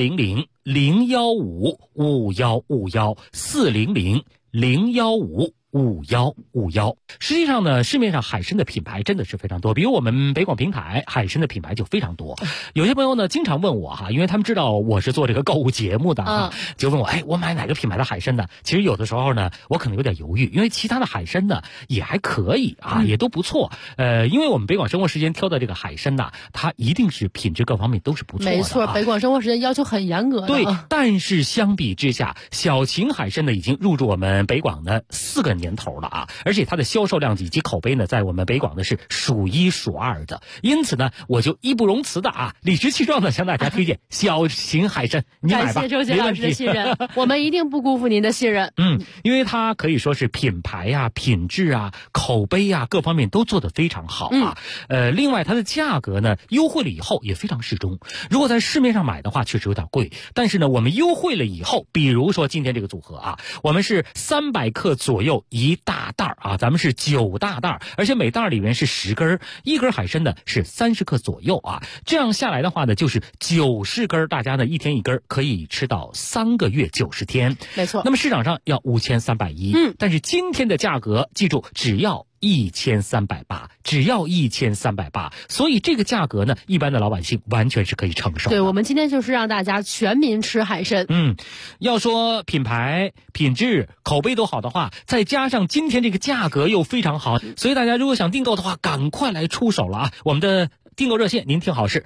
400-015-5151，400-015-5151。实际上呢，市面上海参的品牌真的是非常多，比如我们北广平台海参的品牌就非常多。有些朋友呢经常问我哈，因为他们知道我是做这个购物节目的哈，就问我我买哪个品牌的海参呢？其实有的时候呢，我可能有点犹豫，因为其他的海参呢也还可以啊，也都不错。因为我们北广生活时间挑的这个海参呢，它一定是品质各方面都是不错的。 没错，北广生活时间要求很严格的。 对，但是相比之下，小秦海参呢已经入驻我们北广的4个年头了啊，而且它的销售量以及口碑呢，在我们北广的是数1数2的。因此呢，我就义不容辞的啊，理直气壮的向大家推荐小秦海参，你买吧， 感谢周杰老师的信任，我们一定不辜负您的信任。 因为它可以说是品牌啊、品质啊、口碑啊各方面都做得非常好啊。另外它的价格呢，优惠了以后也非常适中。如果在市面上买的话，确实有点贵，但是呢，我们优惠了以后，比如说今天这个组合啊，我们是300克左右一大袋啊，咱们是9大袋，而且每袋里面是10根，一根海参呢是30克左右啊。这样下来的话呢，就是90根，大家呢一天一根，可以吃到3个月90天。 没错。 那么市场上要5310，但是今天的价格，记住只要1380，只要1380，所以这个价格呢，一般的老百姓完全是可以承受的。 对，我们今天就是让大家全民吃海参。 要说品牌、品质、口碑都好的话，再加上今天这个价格又非常好，所以大家如果想订购的话，赶快来出手了啊！我们的订购热线您听好是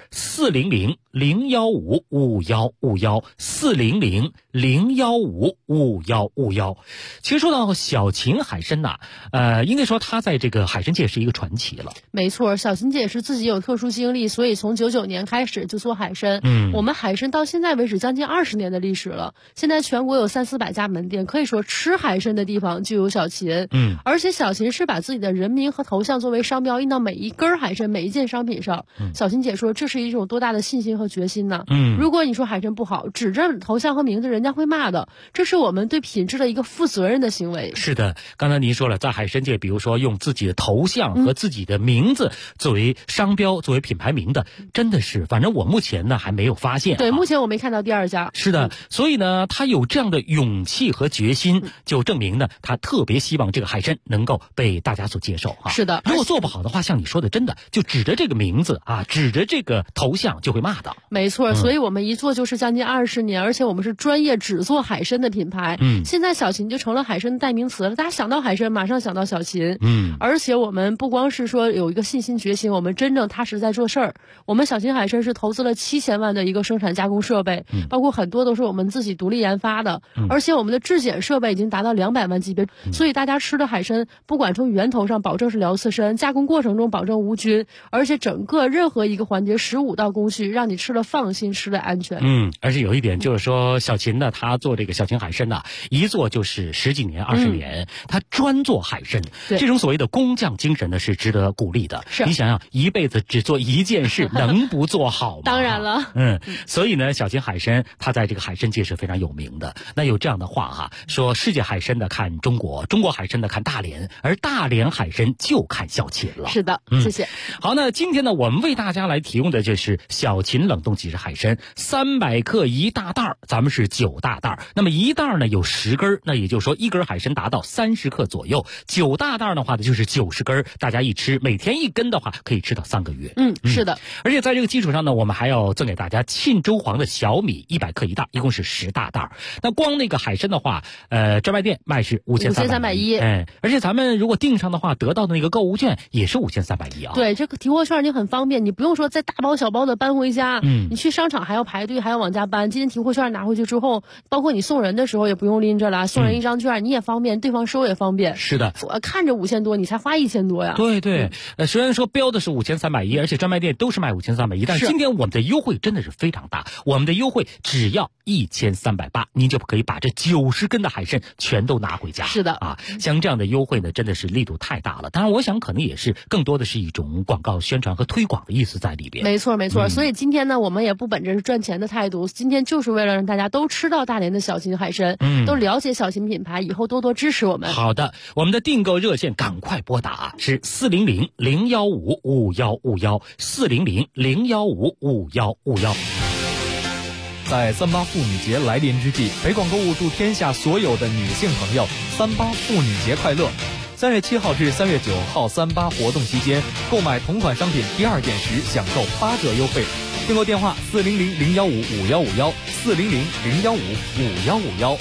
400-015-5151，400-015-5151。其实说到小秦海参呐，应该说他在这个海参界是一个传奇了。 没错，小秦姐是自己有特殊经历，所以从99年开始就做海参。我们海参到现在为止将近20年的历史了，现在全国有300-400家门店，可以说吃海参的地方就有小秦。而且小秦是把自己的人名和头像作为商标印到每一根海参、每一件商品上。小秦姐说，这是一种多大的信心和决心呢？如果你说海参不好，指着头像和名字，人家会骂的。这是我们对品质的一个负责任的行为。 是的，刚才您说了，在海参界，比如说用自己的头像和自己的名字作为商标、作为品牌名的，真的是，反正我目前呢还没有发现。 对，目前我没看到第二家。 是的，所以呢，他有这样的勇气和决心，就证明呢，他特别希望这个海参能够被大家所接受啊。 是的， 如果做不好的话，像你说的，真的就指着这个名字啊，指着这个头像就会骂的。 了。没错，所以我们一做就是将近20年，而且我们是专业只做海参的品牌。现在小秦就成了海参的代名词了，大家想到海参马上想到小秦。而且我们不光是说有一个信心决心，我们真正踏实在做事儿。我们小秦海参是投资了7000万的一个生产加工设备，包括很多都是我们自己独立研发的，而且我们的质检设备已经达到200万级别，所以大家吃的海参不管从源头上保证是辽刺参，加工过程中保证无菌，而且整个任何一个环节15道工序让你吃了放心，吃了安全。 而且有一点就是说，小秦呢，他做这个小秦海参呢，一做就是10几年、20年，他专做海参，这种所谓的工匠精神呢是值得鼓励的。你想想，一辈子只做一件事，能不做好吗？ 当然了。 所以呢，小秦海参他在这个海参界是非常有名的。那有这样的话哈，说世界海参的看中国，中国海参的看大连，而大连海参就看小秦了。 是的，谢谢。 好，那今天呢，我们为大家来提供的就是小秦冷冻即食海参，300克一大袋，咱们是9大袋。那么一袋呢有10根，那也就是说一根海参达到30克左右，9大袋的话呢就是90根，大家一吃，每天1根的话可以吃到3个月。 是的。 而且在这个基础上呢，我们还要赠给大家沁州黄的小米100克一袋，一共是10大袋。那光那个海参的话，专卖店卖是5310，而且咱们如果订上的话，得到的那个购物券也是5310啊。 对，这个提货券你很方便，你不用说再大包小包的搬回家，你去商场还要排队，还要往家搬。今天提货券拿回去之后，包括你送人的时候也不用拎着了，送人一张券，你也方便，对方收也方便。 是的， 我看着5000多，你才花1000多呀。 对，虽然说标的是5310，而且专卖店都是卖5310，但是今天我们的优惠真的是非常大，我们的优惠只要1380，您就可以把这90根的海参全都拿回家。 是的啊，像这样的优惠呢，真的是力度太大了。当然，我想可能也是更多的是一种广告宣传和推广的意思在里边。 没错，所以今天呢，我们也不本着是赚钱的态度，今天就是为了让大家都吃到大连的小秦海参，都了解小秦品牌，以后多多支持我们。 好的，我们的订购热线赶快拨打是400-015-5151，400-015-5151。 在38妇女节来临之际，北广购物祝天下所有的女性朋友38妇女节快乐！3月7号至3月9号38活动期间，购买同款商品第2件时享受8折优惠。订购电话400-015-5151，400-015-5151。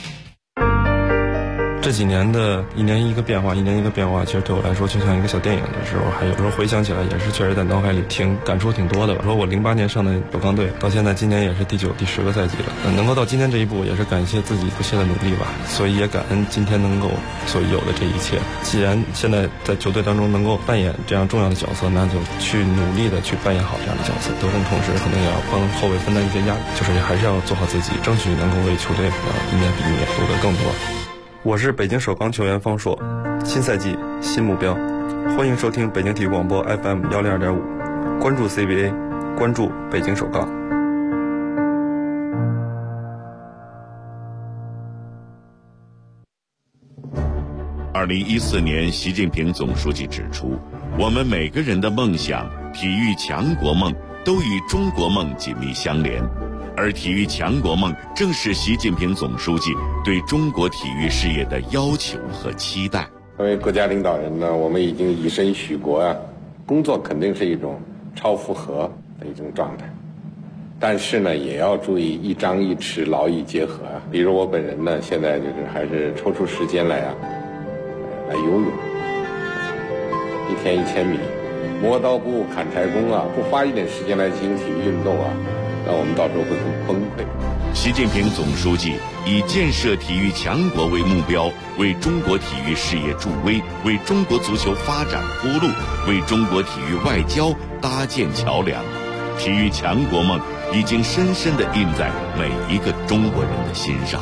这几年的一年一个变化，其实对我来说就像一个小电影的时候，还有时候回想起来也是确实在脑海里感触挺多的吧。说我08年上的首钢队，到现在今年也是第9、第10个赛季了，能够到今天这一步，也是感谢自己不懈的努力吧。所以也感恩今天能够所有的这一切。既然现在在球队当中能够扮演这样重要的角色，那就去努力的去扮演好这样的角色。得分同时可能也要帮后卫分担一些压力，就是还是要做好自己，争取能够为球队一年比一年夺得更多。我是北京首钢球员方硕，新赛季新目标，欢迎收听北京体育广播 FM 102.5，关注 CBA， 关注北京首钢。 2014年，习近平总书记指出，我们每个人的梦想、体育强国梦都与中国梦紧密相连。而体育强国梦正是习近平总书记对中国体育事业的要求和期待。 作为国家领导人呢，我们已经以身许国啊，工作肯定是一种超负荷的一种状态，但是呢，也要注意一张一弛，劳逸结合啊。比如我本人呢，现在就是还是抽出时间来游泳，一天1000米，磨刀不误砍柴工啊，不花一点时间来进行体育运动啊，那我们到时候会很崩溃。 习近平总书记以建设体育强国为目标，为中国体育事业助威，为中国足球发展铺路，为中国体育外交搭建桥梁。体育强国梦已经深深地印在每一个中国人的心上。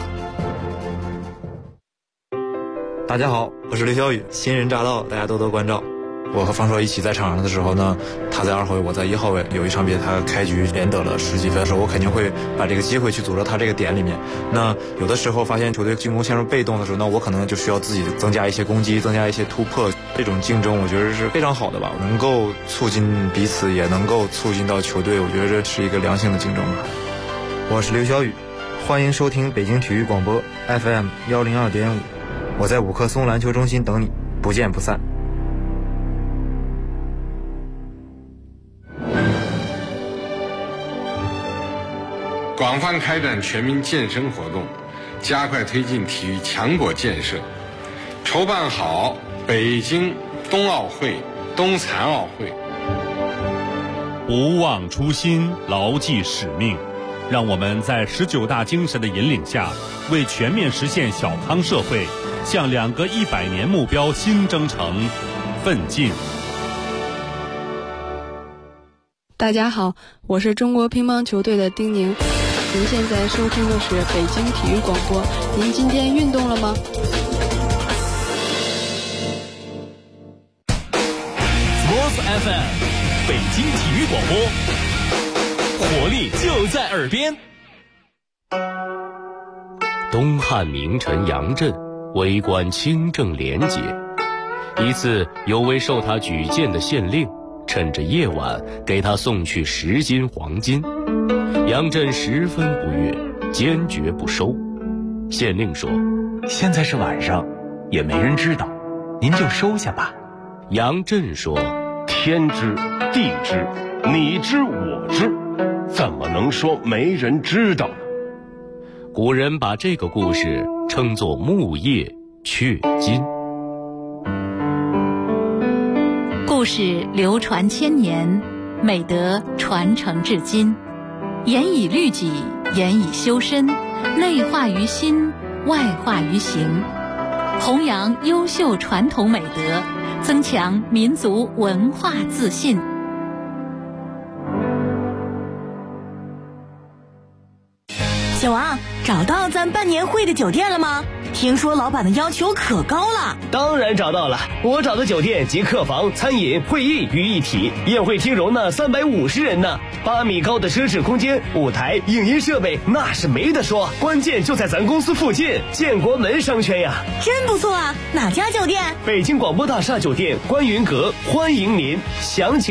大家好，我是刘晓宇，新人乍到，大家多多关照。我和方硕一起在场上的时候呢，他在2号位，我在1号位。有一场比赛他开局连得了10几分的时候，我肯定会把这个机会去组织他这个点里面。那有的时候发现球队进攻陷入被动的时候，那我可能就需要自己增加一些攻击，增加一些突破。这种竞争我觉得是非常好的吧，能够促进彼此，也能够促进到球队，我觉得这是一个良性的竞争吧。 我是刘晓宇，欢迎收听北京体育广播 FM 102.5，我在5棵松篮球中心等你，不见不散。 广泛开展全民健身活动，加快推进体育强国建设，筹办好北京冬奥会、冬残奥会。 不忘初心，牢记使命，让我们在19大精神的引领下，为全面实现小康社会，向2个100年目标新征程奋进。 大家好，我是中国乒乓球队的丁宁。您现在收听的是北京体育广播。您今天运动了吗 ？Sports FM， 北京体育广播，活力就在耳边。 东汉名臣杨震为官清正廉洁，一次有位受他举荐的县令趁着夜晚给他送去10斤黄金，杨震十分不悦，坚决不收。县令说：“ 现在是晚上，也没人知道，您就收下吧。” 杨震说：“ 天知地知，你知我知，怎么能说没人知道呢？” 古人把这个故事称作木叶雀金。 故事流传千年，美德传承至今，严以律己，严以修身，内化于心，外化于行，弘扬优秀传统美德，增强民族文化自信。 小王，找到咱办年会的酒店了吗？听说老板的要求可高了。 当然找到了，我找的酒店集客房、餐饮、会议于一体，宴会厅容纳350人呢，8米高的奢侈空间，舞台、影音设备那是没得说，关键就在咱公司附近，建国门商圈呀。 真不错啊，哪家酒店？ 北京广播大厦酒店观云阁，欢迎您，详情